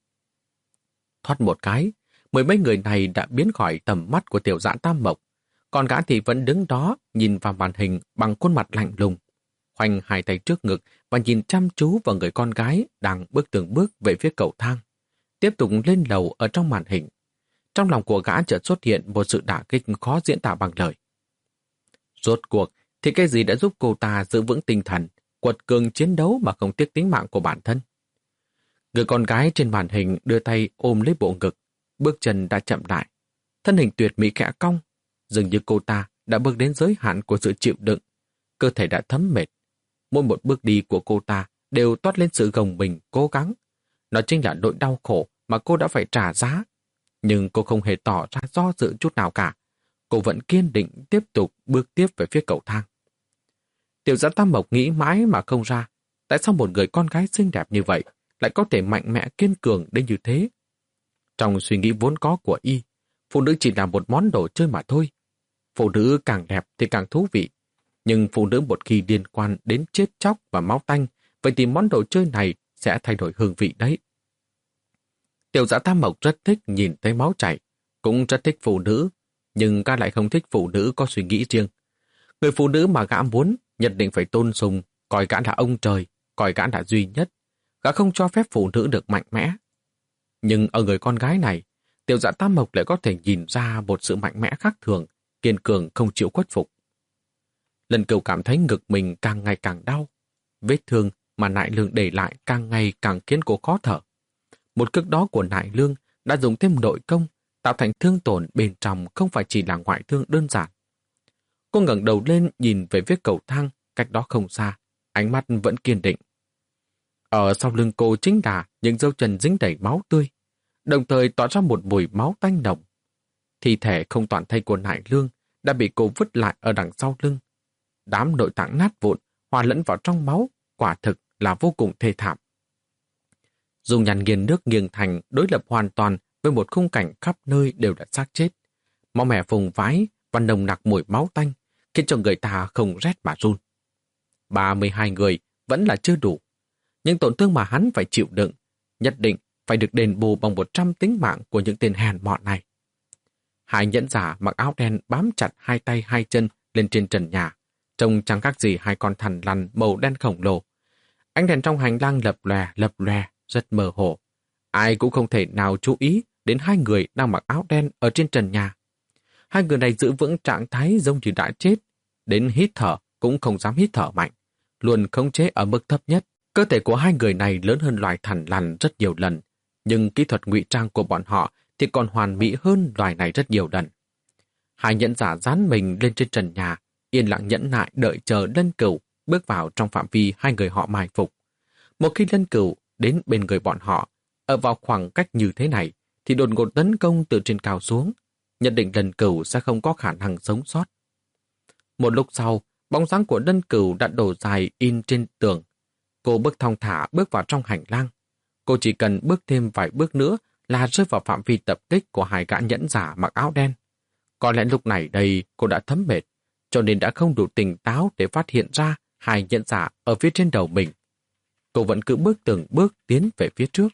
Thoát một cái, mười mấy người này đã biến khỏi tầm mắt của Tiểu Dạ Tam Mộc, còn gã thì vẫn đứng đó nhìn vào màn hình bằng khuôn mặt lạnh lùng, khoanh hai tay trước ngực và nhìn chăm chú vào người con gái đang bước từng bước về phía cầu thang, tiếp tục lên lầu ở trong màn hình. Trong lòng của gã chợt xuất hiện một sự đả kích khó diễn tả bằng lời. Rốt cuộc thì cái gì đã giúp cô ta giữ vững tinh thần, quật cường chiến đấu mà không tiếc tính mạng của bản thân? Người con gái trên màn hình đưa tay ôm lấy bộ ngực, bước chân đã chậm lại, thân hình tuyệt mỹ khẽ cong, dường như cô ta đã bước đến giới hạn của sự chịu đựng, cơ thể đã thấm mệt. Mỗi một bước đi của cô ta đều toát lên sự gồng mình, cố gắng. Nó chính là nỗi đau khổ mà cô đã phải trả giá. Nhưng cô không hề tỏ ra do dự chút nào cả. Cô vẫn kiên định tiếp tục bước tiếp về phía cầu thang. Tiểu Dạ Tam Mộc nghĩ mãi mà không ra, tại sao một người con gái xinh đẹp như vậy lại có thể mạnh mẽ kiên cường đến như thế. Trong suy nghĩ vốn có của y, phụ nữ chỉ là một món đồ chơi mà thôi. Phụ nữ càng đẹp thì càng thú vị. Nhưng phụ nữ một khi liên quan đến chết chóc và máu tanh, vậy thì món đồ chơi này sẽ thay đổi hương vị đấy. Tiểu Dạ Tam Mộc rất thích nhìn thấy máu chảy, cũng rất thích phụ nữ, nhưng gã lại không thích phụ nữ có suy nghĩ riêng. Người phụ nữ mà gã muốn nhất định phải tôn sùng, coi gã là ông trời, coi gã là duy nhất. Gã không cho phép phụ nữ được mạnh mẽ. Nhưng ở người con gái này, Tiểu Dạ Tam Mộc lại có thể nhìn ra một sự mạnh mẽ khác thường, kiên cường không chịu khuất phục. Lần Cửu cảm thấy ngực mình càng ngày càng đau. Vết thương mà Nại Lương để lại càng ngày càng khiến cô khó thở. Một cước đó của Nại Lương đã dùng thêm nội công, tạo thành thương tổn bên trong không phải chỉ là ngoại thương đơn giản. Cô ngẩng đầu lên nhìn về phía cầu thang, cách đó không xa, ánh mắt vẫn kiên định. Ở sau lưng cô chính là những dấu chân dính đầy máu tươi, đồng thời tỏa ra một mùi máu tanh nồng. Thi thể không toàn thây của Nại Lương đã bị cô vứt lại ở đằng sau lưng. Đám nội tạng nát vụn, hòa lẫn vào trong máu, quả thực là vô cùng thê thảm. Dùng nhàn nghiền nước nghiêng thành đối lập hoàn toàn với một khung cảnh khắp nơi đều là xác chết. Máu mẻ vùng vãi và nồng nặc mùi máu tanh, khiến cho người ta không rét mà run. ba mươi hai người vẫn là chưa đủ. Những tổn thương mà hắn phải chịu đựng, nhất định phải được đền bù bằng một trăm tính mạng của những tên hèn mọn này. Hai nhẫn giả mặc áo đen bám chặt hai tay hai chân lên trên trần nhà, trông chẳng khác gì hai con thằn lằn màu đen khổng lồ. Ánh đèn trong hành lang lập lòe lập lòe, rất mơ hồ. Ai cũng không thể nào chú ý đến hai người đang mặc áo đen ở trên trần nhà. Hai người này giữ vững trạng thái giống như đã chết, đến hít thở cũng không dám hít thở mạnh, luôn khống chế ở mức thấp nhất. Cơ thể của hai người này lớn hơn loài thằn lằn rất nhiều lần, nhưng kỹ thuật ngụy trang của bọn họ thì còn hoàn mỹ hơn loài này rất nhiều lần. Hai nhẫn giả dán mình lên trên trần nhà, yên lặng nhẫn nại đợi chờ Lân Cửu bước vào trong phạm vi hai người họ mai phục. Một khi Lân Cửu đến bên người bọn họ, ở vào khoảng cách như thế này, thì đột ngột tấn công từ trên cao xuống, nhận định Lân Cửu sẽ không có khả năng sống sót. Một lúc sau, bóng dáng của Lân Cửu đã đổ dài in trên tường. Cô bước thong thả bước vào trong hành lang. Cô chỉ cần bước thêm vài bước nữa là rơi vào phạm vi tập kích của hai gã nhẫn giả mặc áo đen. Có lẽ lúc này đây cô đã thấm mệt, cho nên đã không đủ tỉnh táo để phát hiện ra hai nhẫn giả ở phía trên đầu mình. Cô vẫn cứ bước từng bước tiến về phía trước.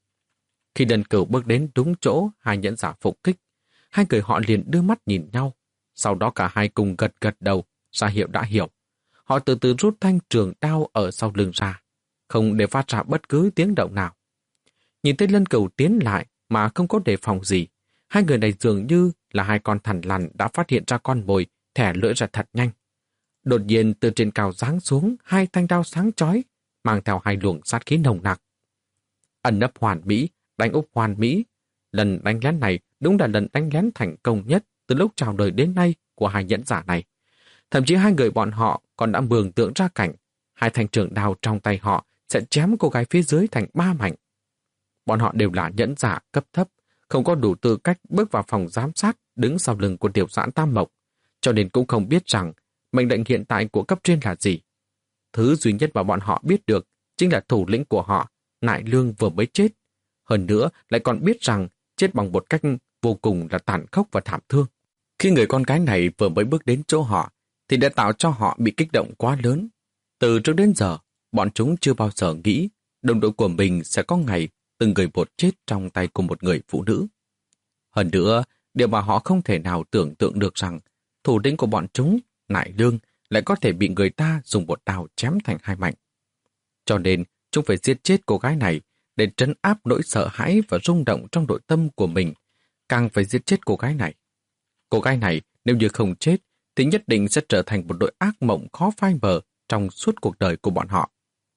Khi Lân Cửu bước đến đúng chỗ hai nhẫn giả phục kích, hai người họ liền đưa mắt nhìn nhau. Sau đó cả hai cùng gật gật đầu, ra hiệu đã hiểu. Họ từ từ rút thanh trường đao ở sau lưng ra, không để phát ra bất cứ tiếng động nào. Nhìn thấy Lân Cửu tiến lại mà không có đề phòng gì, hai người này dường như là hai con thằn lằn đã phát hiện ra con mồi, thẻ lưỡi ra thật nhanh. Đột nhiên từ trên cao giáng xuống hai thanh đao sáng chói, mang theo hai luồng sát khí nồng nặc. Ẩn nấp hoàn mỹ, đánh úp hoàn mỹ. Lần đánh lén này đúng là lần đánh lén thành công nhất từ lúc chào đời đến nay của hai nhẫn giả này. Thậm chí hai người bọn họ còn đã mường tượng ra cảnh hai thanh trường đao trong tay họ sẽ chém cô gái phía dưới thành ba mảnh. Bọn họ đều là nhẫn giả cấp thấp, không có đủ tư cách bước vào phòng giám sát đứng sau lưng của tiểu giãn Tam Mộc, cho nên cũng không biết rằng mệnh lệnh hiện tại của cấp trên là gì. Thứ duy nhất mà bọn họ biết được chính là thủ lĩnh của họ, Nại Lương vừa mới chết. Hơn nữa lại còn biết rằng chết bằng một cách vô cùng là tàn khốc và thảm thương. Khi người con gái này vừa mới bước đến chỗ họ, thì đã tạo cho họ bị kích động quá lớn. Từ trước đến giờ, bọn chúng chưa bao giờ nghĩ đồng đội của mình sẽ có ngày từng người một chết trong tay của một người phụ nữ. Hơn nữa, điều mà họ không thể nào tưởng tượng được rằng thủ lĩnh của bọn chúng, Nại Lương, lại có thể bị người ta dùng một đao chém thành hai mảnh. Cho nên, chúng phải giết chết cô gái này để trấn áp nỗi sợ hãi và rung động trong nội tâm của mình, càng phải giết chết cô gái này. Cô gái này nếu như không chết thì nhất định sẽ trở thành một đội ác mộng khó phai mờ trong suốt cuộc đời của bọn họ.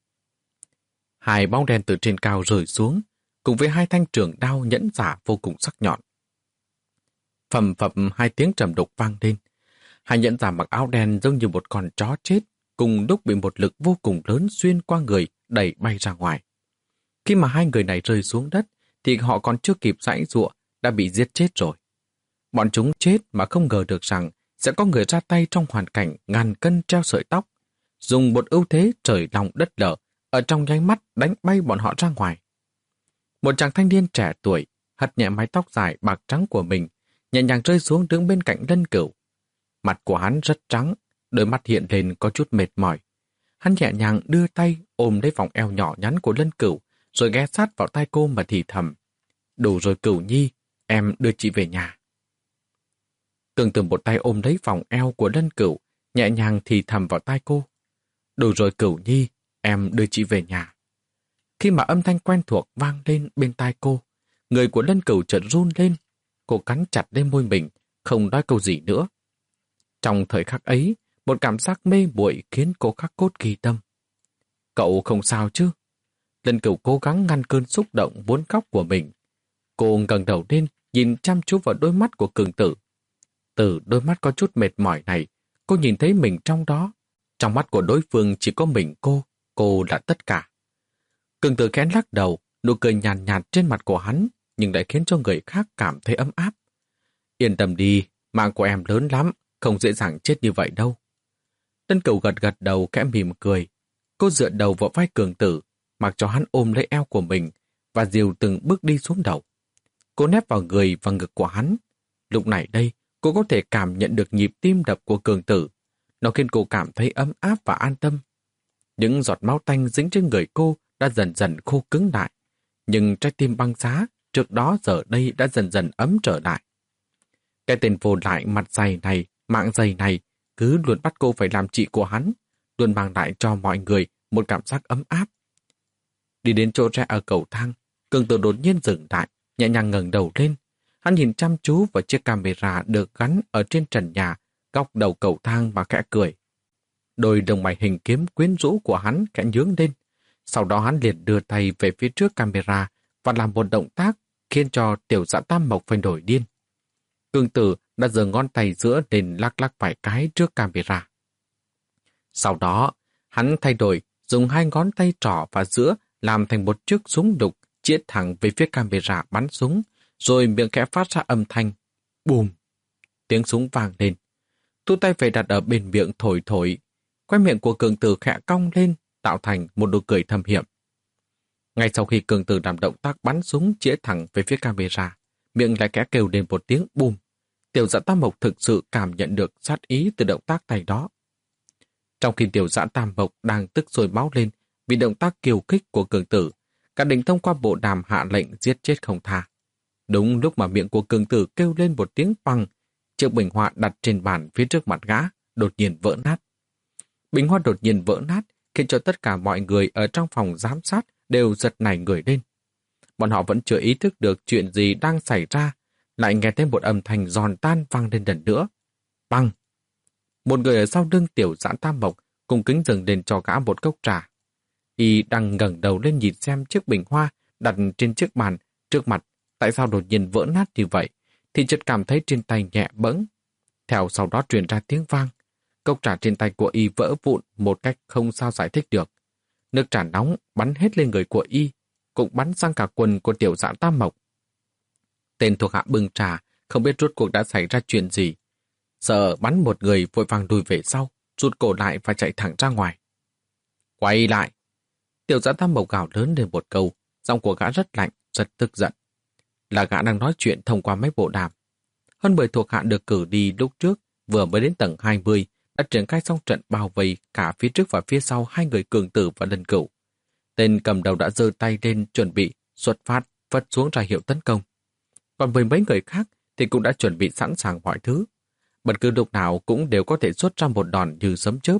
Hai bóng đen từ trên cao rơi xuống, cùng với hai thanh trường đao nhẫn giả vô cùng sắc nhọn. Phầm phập hai tiếng trầm đục vang lên. Hai nhẫn giả mặc áo đen giống như một con chó chết, cùng lúc bị một lực vô cùng lớn xuyên qua người đẩy bay ra ngoài. Khi mà hai người này rơi xuống đất, thì họ còn chưa kịp giãy giụa đã bị giết chết rồi. Bọn chúng chết mà không ngờ được rằng sẽ có người ra tay trong hoàn cảnh ngàn cân treo sợi tóc, dùng một ưu thế trời lòng đất lở, ở trong nháy mắt đánh bay bọn họ ra ngoài. Một chàng thanh niên trẻ tuổi, hất nhẹ mái tóc dài bạc trắng của mình, nhẹ nhàng rơi xuống đứng bên cạnh Lân Cửu. Mặt của hắn rất trắng, đôi mắt hiện lên có chút mệt mỏi. Hắn nhẹ nhàng đưa tay ôm lấy vòng eo nhỏ nhắn của Lân Cửu, rồi ghé sát vào tai cô mà thì thầm. Đủ rồi Cửu Nhi, em đưa chị về nhà. Tương tự một tay ôm lấy vòng eo của Lân Cửu, nhẹ nhàng thì thầm vào tai cô. Đủ rồi Cửu Nhi, em đưa chị về nhà. Khi mà âm thanh quen thuộc vang lên bên tai cô, người của Lân Cửu chợt run lên. Cô cắn chặt lên môi mình, không nói câu gì nữa. Trong thời khắc ấy, một cảm giác mê muội khiến cô khắc cốt ghi tâm. Cậu không sao chứ? Lân Cửu cố gắng ngăn cơn xúc động muốn khóc của mình. Cô ngẩng đầu lên, nhìn chăm chú vào đôi mắt của Cường Tử. Từ đôi mắt có chút mệt mỏi này, Cô nhìn thấy mình trong đó. Trong mắt của đối phương chỉ có mình cô, cô là tất cả. Cường Tử khẽ lắc đầu, nụ cười nhàn nhạt, nhạt trên mặt của hắn, nhưng lại khiến cho người khác cảm thấy ấm áp. Yên tâm đi, mạng của em lớn lắm, không dễ dàng chết như vậy đâu. Tân Cửu gật gật đầu khẽ mỉm cười. Cô dựa đầu vào vai Cường Tử, mặc cho hắn ôm lấy eo của mình và dìu từng bước đi xuống đầu. Cô nép vào người và ngực của hắn. Lúc này đây, cô có thể cảm nhận được nhịp tim đập của Cường Tử. Nó khiến cô cảm thấy ấm áp và an tâm. Những giọt máu tanh dính trên người cô đã dần dần khô cứng lại. Nhưng trái tim băng giá trước đó giờ đây đã dần dần ấm trở lại. Cái tên vô lại mặt dày này, mạng dày này, cứ luôn bắt cô phải làm chị của hắn, luôn mang lại cho mọi người một cảm giác ấm áp. Đi đến chỗ rẽ ở cầu thang, Cường Tử đột nhiên dừng lại, nhẹ nhàng ngẩng đầu lên. Hắn nhìn chăm chú vào chiếc camera được gắn ở trên trần nhà, góc đầu cầu thang mà khẽ cười. Đôi đồng mày hình kiếm quyến rũ của hắn khẽ nhướng lên. Sau đó hắn liền đưa tay về phía trước camera và làm một động tác khiến cho Tiểu Dã Tam Mộc phải nổi điên. Cường Tử đã giơ ngón tay giữa lên lắc lắc vài cái trước camera. Sau đó, hắn thay đổi, dùng hai ngón tay trỏ và giữa làm thành một chiếc súng đục chĩa thẳng về phía camera bắn súng, rồi miệng khẽ phát ra âm thanh. Bùm! Tiếng súng vang lên. Thu tay về đặt ở bên miệng thổi thổi. Quai miệng của Cường Tử khẽ cong lên, tạo thành một nụ cười thâm hiểm. Ngay sau khi Cường Tử làm động tác bắn súng chĩa thẳng về phía camera, miệng lại khẽ kêu lên một tiếng bùm. Tiểu Dã Tam Mộc thực sự cảm nhận được sát ý từ động tác tay đó. Trong khi Tiểu Dã Tam Mộc đang tức sôi máu lên vì động tác kiêu khích của Cường Tử, cả đình thông qua bộ đàm hạ lệnh giết chết không tha. Đúng lúc mà miệng của Cường Tử kêu lên một tiếng băng, chiếc bình hoa đặt trên bàn phía trước mặt gã đột nhiên vỡ nát. Bình hoa đột nhiên vỡ nát khiến cho tất cả mọi người ở trong phòng giám sát đều giật nảy người lên. Bọn họ vẫn chưa ý thức được chuyện gì đang xảy ra, lại nghe thấy một âm thanh giòn tan vang lên lần nữa. Băng! Một người ở sau lưng Tiểu Dã Tam Mộc cung kính dừng lên cho gã một cốc trà. Y đang ngẩng đầu lên nhìn xem chiếc bình hoa đặt trên chiếc bàn trước mặt tại sao đột nhiên vỡ nát như vậy, thì chợt cảm thấy trên tay nhẹ bẫng. Theo sau đó truyền ra tiếng vang. Cốc trà trên tay của Y vỡ vụn một cách không sao giải thích được. Nước trà nóng bắn hết lên người của Y, cũng bắn sang cả quần của Tiểu Dã Tam Mộc. Tên thuộc hạ bưng trà không biết rốt cuộc đã xảy ra chuyện gì. Sợ bắn một người vội vàng lùi về sau, rụt cổ lại và chạy thẳng ra ngoài. Quay lại! Tiểu Dã Tam Mộc gào lớn lên một câu, giọng của gã rất lạnh, rất tức giận. Là gã đang nói chuyện thông qua máy bộ đàm. Hơn mười thuộc hạ được cử đi lúc trước, vừa mới đến tầng hai mươi, đã triển khai xong trận bao vây cả phía trước và phía sau hai người Cường Tử và Lân Cửu. Tên cầm đầu đã giơ tay lên chuẩn bị xuất phát, phất xuống ra hiệu tấn công. Còn với mấy người khác thì cũng đã chuẩn bị sẵn sàng mọi thứ. Bất cứ lúc nào cũng đều có thể xuất ra một đòn như sấm chớp.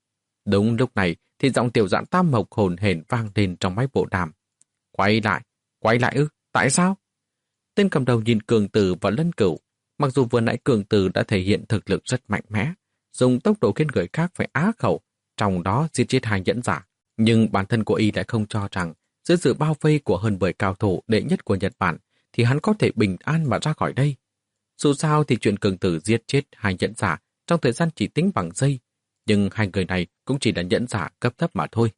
Đúng lúc này thì giọng Tiểu Dã Tam Mộc hồn hển vang lên trong máy bộ đàm. Quay lại, quay lại ư, tại sao? Tên cầm đầu nhìn Cường Tử và Lân Cửu. Mặc dù vừa nãy Cường Tử đã thể hiện thực lực rất mạnh mẽ, dùng tốc độ khiến người khác phải á khẩu, trong đó giết chết hai nhẫn giả. Nhưng bản thân của Y lại không cho rằng dưới sự bao vây của hơn mười cao thủ đệ nhất của Nhật Bản thì hắn có thể bình an mà ra khỏi đây. Dù sao thì chuyện Cường Tử giết chết hai nhẫn giả trong thời gian chỉ tính bằng giây, nhưng hai người này cũng chỉ là nhẫn giả cấp thấp mà thôi.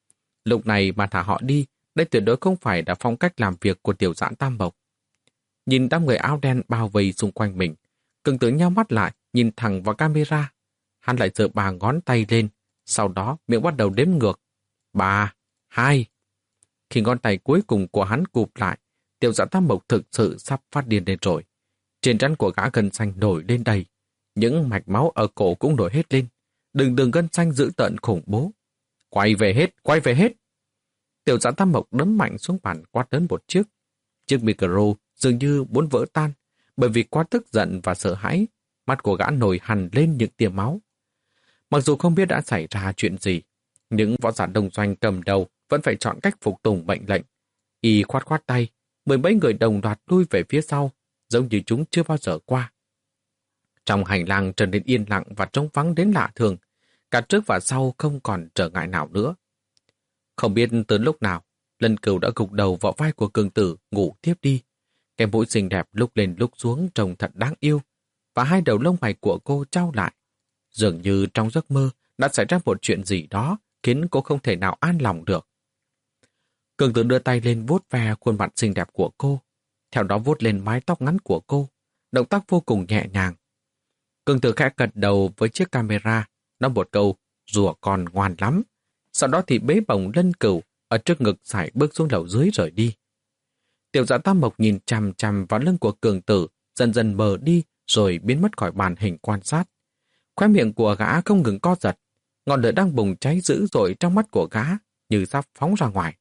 Lúc này mà thả họ đi, đây tuyệt đối không phải là phong cách làm việc của Tiểu Dã Tam Mộc. Nhìn đám người áo đen bao vây xung quanh mình, Cường Tử nheo mắt lại, nhìn thẳng vào camera. Hắn lại giơ ba ngón tay lên, sau đó miệng bắt đầu đếm ngược. Ba, hai. Khi ngón tay cuối cùng của hắn cụp lại, Tiểu Dã Tam Mộc thực sự sắp phát điên lên rồi. Trên trán của gã gân xanh nổi lên đầy, những mạch máu ở cổ cũng nổi hết lên. Đường đường gân xanh dữ tợn khủng bố. Quay về hết, quay về hết. Tiểu Dã Tam Mộc đấm mạnh xuống bàn quát lớn một chiếc. Chiếc micro dường như muốn vỡ tan, bởi vì quá tức giận và sợ hãi, mắt của gã nổi hằn lên những tia máu. Mặc dù không biết đã xảy ra chuyện gì, những võ giả đồng doanh cầm đầu vẫn phải chọn cách phục tùng mệnh lệnh. Y khoát khoát tay, mười mấy người đồng loạt lui về phía sau, giống như chúng chưa bao giờ qua. Trong hành lang trở nên yên lặng và trống vắng đến lạ thường, cả trước và sau không còn trở ngại nào nữa. Không biết từ lúc nào, Lân Cửu đã gục đầu vào vai của Cường Tử ngủ tiếp đi. Cái mũi xinh đẹp lúc lên lúc xuống trông thật đáng yêu, và hai đầu lông mày của cô trao lại. Dường như trong giấc mơ đã xảy ra một chuyện gì đó khiến cô không thể nào an lòng được. Cường Tử đưa tay lên vuốt ve khuôn mặt xinh đẹp của cô, theo đó vuốt lên mái tóc ngắn của cô, động tác vô cùng nhẹ nhàng. Cường Tử khẽ gật đầu với chiếc camera, nói một câu, rùa con ngoan lắm. Sau đó thì bế bổng Lân Cửu ở trước ngực sải bước xuống lầu dưới rời đi. Tiểu Dạ Tam Mộc nhìn chằm chằm vào lưng của Cường Tử, dần dần mờ đi rồi biến mất khỏi màn hình quan sát. Khóe miệng của gã không ngừng co giật, ngọn lửa đang bùng cháy dữ dội trong mắt của gã như sắp phóng ra ngoài.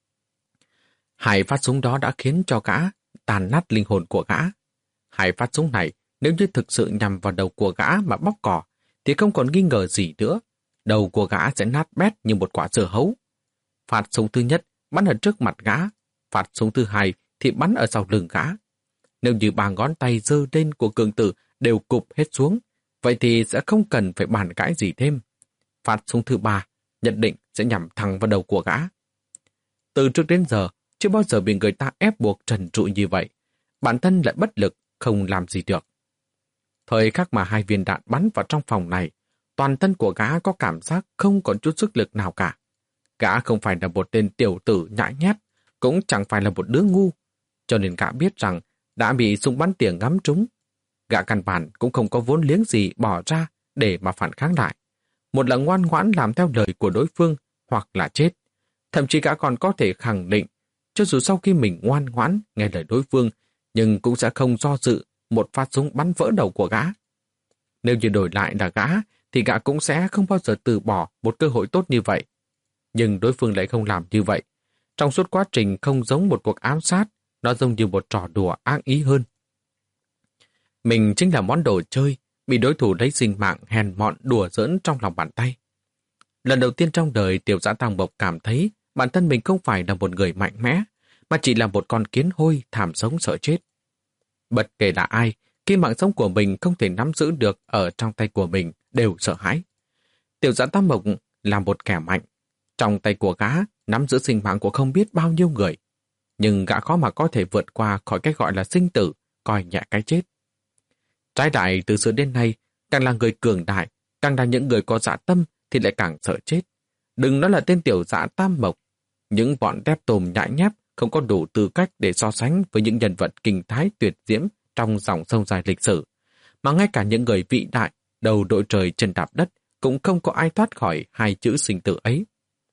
Hai phát súng đó đã khiến cho gã tàn nát linh hồn của gã. Hai phát súng này nếu như thực sự nhằm vào đầu của gã mà bóc cỏ thì không còn nghi ngờ gì nữa. Đầu của gã sẽ nát bét như một quả dưa hấu. Phát súng thứ nhất bắn ở trước mặt gã, phát súng thứ hai thì bắn ở sau lưng gã. Nếu như ba ngón tay giơ lên của Cường Tử đều cụp hết xuống, vậy thì sẽ không cần phải bàn cãi gì thêm. Phát súng thứ ba nhận định sẽ nhắm thẳng vào đầu của gã. Từ trước đến giờ, chưa bao giờ bị người ta ép buộc trần trụi như vậy. Bản thân lại bất lực, không làm gì được. Thời khắc mà hai viên đạn bắn vào trong phòng này, toàn thân của gã có cảm giác không còn chút sức lực nào cả. Gã không phải là một tên tiểu tử nhãi nhét, cũng chẳng phải là một đứa ngu. Cho nên gã biết rằng đã bị súng bắn tỉa ngắm trúng. Gã căn bản cũng không có vốn liếng gì bỏ ra để mà phản kháng lại. Một là ngoan ngoãn làm theo lời của đối phương, hoặc là chết. Thậm chí gã còn có thể khẳng định, cho dù sau khi mình ngoan ngoãn nghe lời đối phương, nhưng cũng sẽ không do dự một phát súng bắn vỡ đầu của gã. Nếu như đổi lại là gã, thì gã cũng sẽ không bao giờ từ bỏ một cơ hội tốt như vậy. Nhưng đối phương lại không làm như vậy. Trong suốt quá trình không giống một cuộc ám sát, nó giống như một trò đùa ác ý hơn. Mình chính là món đồ chơi, bị đối thủ lấy sinh mạng hèn mọn đùa giỡn trong lòng bàn tay. Lần đầu tiên trong đời Tiểu Dã Tam Mộc cảm thấy bản thân mình không phải là một người mạnh mẽ, mà chỉ là một con kiến hôi thảm sống sợ chết. Bất kể là ai, khi mạng sống của mình không thể nắm giữ được ở trong tay của mình đều sợ hãi. Tiểu Dã Tam Mộc là một kẻ mạnh. Trong tay của gã nắm giữ sinh mạng của không biết bao nhiêu người. Nhưng gã khó mà có thể vượt qua khỏi cái gọi là sinh tử, coi nhẹ cái chết. Trái lại từ xưa đến nay, càng là người cường đại, càng là những người có dạ tâm thì lại càng sợ chết. Đừng nói là tên Tiểu Dã Tam Mộc. Những bọn đép tồm nhãi nhép không có đủ tư cách để so sánh với những nhân vật kinh thái tuyệt diễm trong dòng sông dài lịch sử. Mà ngay cả những người vĩ đại, đầu đội trời chân đạp đất cũng không có ai thoát khỏi hai chữ sinh tử ấy.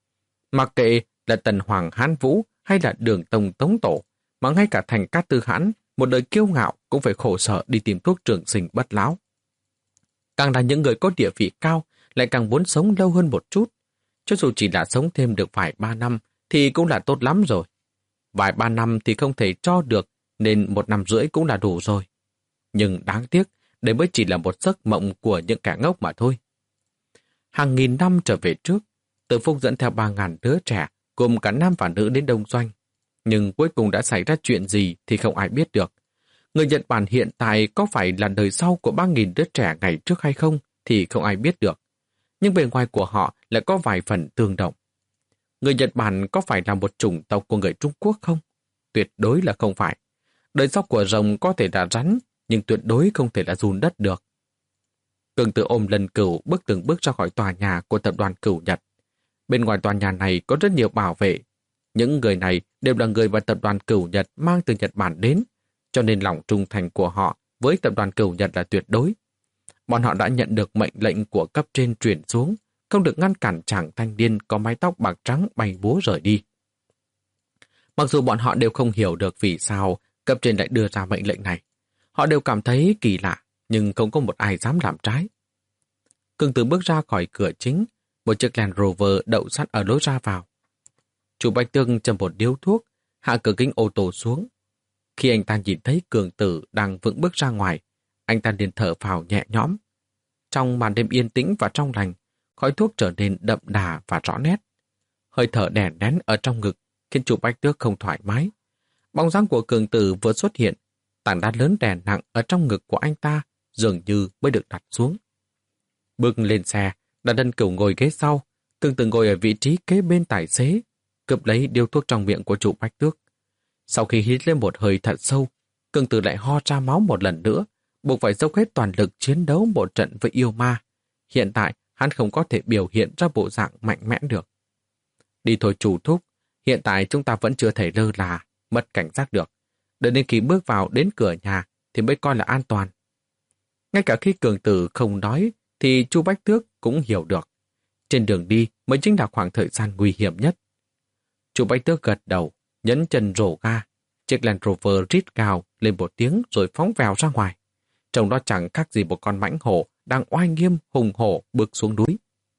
Mặc kệ là Tần Hoàng Hán Vũ hay là Đường Tông Tống Tổ, mà ngay cả Thành Cát Tư Hãn, một đời kiêu ngạo cũng phải khổ sở đi tìm thuốc trường sinh bất lão. Càng là những người có địa vị cao, lại càng muốn sống lâu hơn một chút. Cho dù chỉ là sống thêm được vài ba năm, thì cũng là tốt lắm rồi. Vài ba năm thì không thể cho được, nên một năm rưỡi cũng là đủ rồi. Nhưng đáng tiếc, đây mới chỉ là một giấc mộng của những kẻ ngốc mà thôi. Hàng nghìn năm trở về trước, Từ Phúc dẫn theo ba ngàn đứa trẻ, gồm cả nam và nữ đến Đông Doanh. Nhưng cuối cùng đã xảy ra chuyện gì thì không ai biết được. Người Nhật Bản hiện tại có phải là đời sau của ba nghìn đứa trẻ ngày trước hay không thì không ai biết được. Nhưng bề ngoài của họ lại có vài phần tương đồng. Người Nhật Bản có phải là một chủng tộc của người Trung Quốc không? Tuyệt đối là không phải. Đời sau của rồng có thể là rắn, nhưng tuyệt đối không thể là giun đất được. Cường Tử ôm Lân Cửu bước từng bước ra khỏi tòa nhà của tập đoàn Cửu Nhật. Bên ngoài tòa nhà này có rất nhiều bảo vệ. Những người này đều là người mà tập đoàn Cửu Nhật mang từ Nhật Bản đến, cho nên lòng trung thành của họ với tập đoàn Cửu Nhật là tuyệt đối. Bọn họ đã nhận được mệnh lệnh của cấp trên truyền xuống, không được ngăn cản chàng thanh niên có mái tóc bạc trắng bay búa rời đi. Mặc dù bọn họ đều không hiểu được vì sao cấp trên lại đưa ra mệnh lệnh này. Họ đều cảm thấy kỳ lạ, nhưng không có một ai dám làm trái. Cường Tử bước ra khỏi cửa chính, một chiếc Land Rover đậu sẵn ở lối ra vào. Chủ Bạch Tương châm một điếu thuốc, hạ cửa kính ô tô xuống. Khi anh ta nhìn thấy Cường Tử đang vững bước ra ngoài, anh ta liền thở phào nhẹ nhõm. Trong màn đêm yên tĩnh và trong lành, khói thuốc trở nên đậm đà và rõ nét. Hơi thở đè nén ở trong ngực khiến chủ Bạch Tước không thoải mái. Bóng dáng của Cường Tử vừa xuất hiện, tảng đá lớn đè nặng ở trong ngực của anh ta dường như mới được đặt xuống. Bước lên xe, Đàn Ân Cửu ngồi ghế sau, Cường Tử ngồi ở vị trí kế bên tài xế, cướp lấy điếu thuốc trong miệng của chủ Bạch Tước. Sau khi hít lên một hơi thật sâu, Cường Tử lại ho ra máu một lần nữa, buộc phải dốc hết toàn lực chiến đấu một trận với yêu ma. hiện tại hắn không có thể biểu hiện ra bộ dạng mạnh mẽ được. Đi thôi chủ thúc, hiện tại chúng ta vẫn chưa thể lơ là, mất cảnh giác được. Đợi đến khi bước vào đến cửa nhà thì mới coi là an toàn. Ngay cả khi cường tử không nói thì Chu Bách Tước cũng hiểu được. Trên đường đi mới chính là khoảng thời gian nguy hiểm nhất. Chu Bách Tước gật đầu, nhấn chân rổ ga. Chiếc Land Rover rít gào lên một tiếng rồi phóng vèo ra ngoài. Trông đó chẳng khác gì một con mãnh hổ đang oai nghiêm hùng hổ bước xuống núi.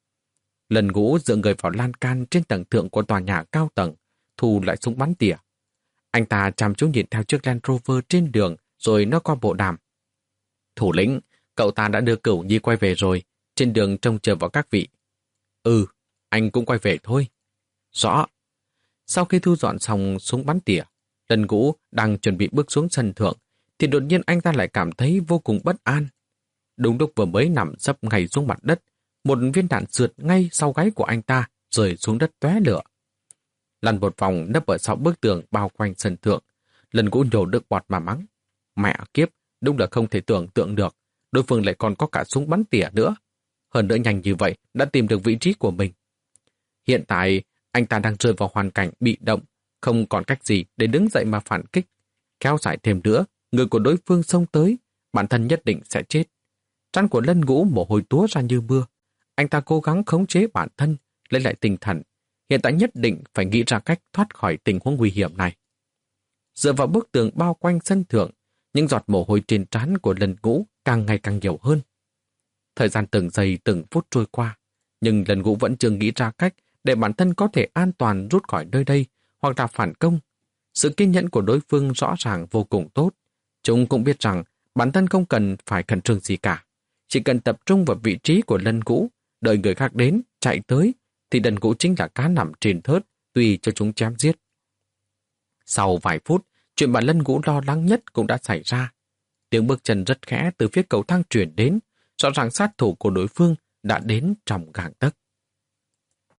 Lần Ngũ dựa người vào lan can trên tầng thượng của tòa nhà cao tầng, thu lại súng bắn tỉa. Anh ta chăm chú nhìn theo chiếc Land Rover trên đường rồi nó qua bộ đàm. Thủ lĩnh, cậu ta đã đưa Cửu Nhi quay về rồi, trên đường trông chờ vào các vị. Ừ, anh cũng quay về thôi. Rõ. Sau khi thu dọn xong súng bắn tỉa, Lần Ngũ đang chuẩn bị bước xuống sân thượng, thì đột nhiên anh ta lại cảm thấy vô cùng bất an. Đúng lúc vừa mới nằm sấp ngay xuống mặt đất, một viên đạn sượt ngay sau gáy của anh ta, rơi xuống đất tóe lửa. Lăn một vòng nấp ở sau bức tường bao quanh sân thượng, Lần Ngũ nhổ nước bọt mà mắng. Mẹ kiếp, đúng là không thể tưởng tượng được, đối phương lại còn có cả súng bắn tỉa nữa. Hơn nữa nhanh như vậy đã tìm được vị trí của mình. Hiện tại, anh ta đang rơi vào hoàn cảnh bị động, không còn cách gì để đứng dậy mà phản kích. Kéo dài thêm nữa, người của đối phương xông tới, bản thân nhất định sẽ chết. Trán của Lân Ngũ mồ hôi túa ra như mưa. Anh ta cố gắng khống chế bản thân, lấy lại tinh thần. Hiện tại nhất định phải nghĩ ra cách thoát khỏi tình huống nguy hiểm này. Dựa vào bức tường bao quanh sân thượng, những giọt mồ hôi trên trán của Lân Ngũ càng ngày càng nhiều hơn. Thời gian từng giây từng phút trôi qua, nhưng Lân Ngũ vẫn chưa nghĩ ra cách để bản thân có thể an toàn rút khỏi nơi đây hoặc là phản công. Sự kiên nhẫn của đối phương rõ ràng vô cùng tốt. Chúng cũng biết rằng bản thân không cần phải khẩn trương gì cả. Chỉ cần tập trung vào vị trí của Lân Ngũ, đợi người khác đến, chạy tới, thì Lân Ngũ chính là cá nằm trên thớt, tùy cho chúng chém giết. Sau vài phút, chuyện mà Lân Ngũ lo lắng nhất cũng đã xảy ra. Tiếng bước chân rất khẽ từ phía cầu thang truyền đến, rõ ràng sát thủ của đối phương đã đến trong gang tấc.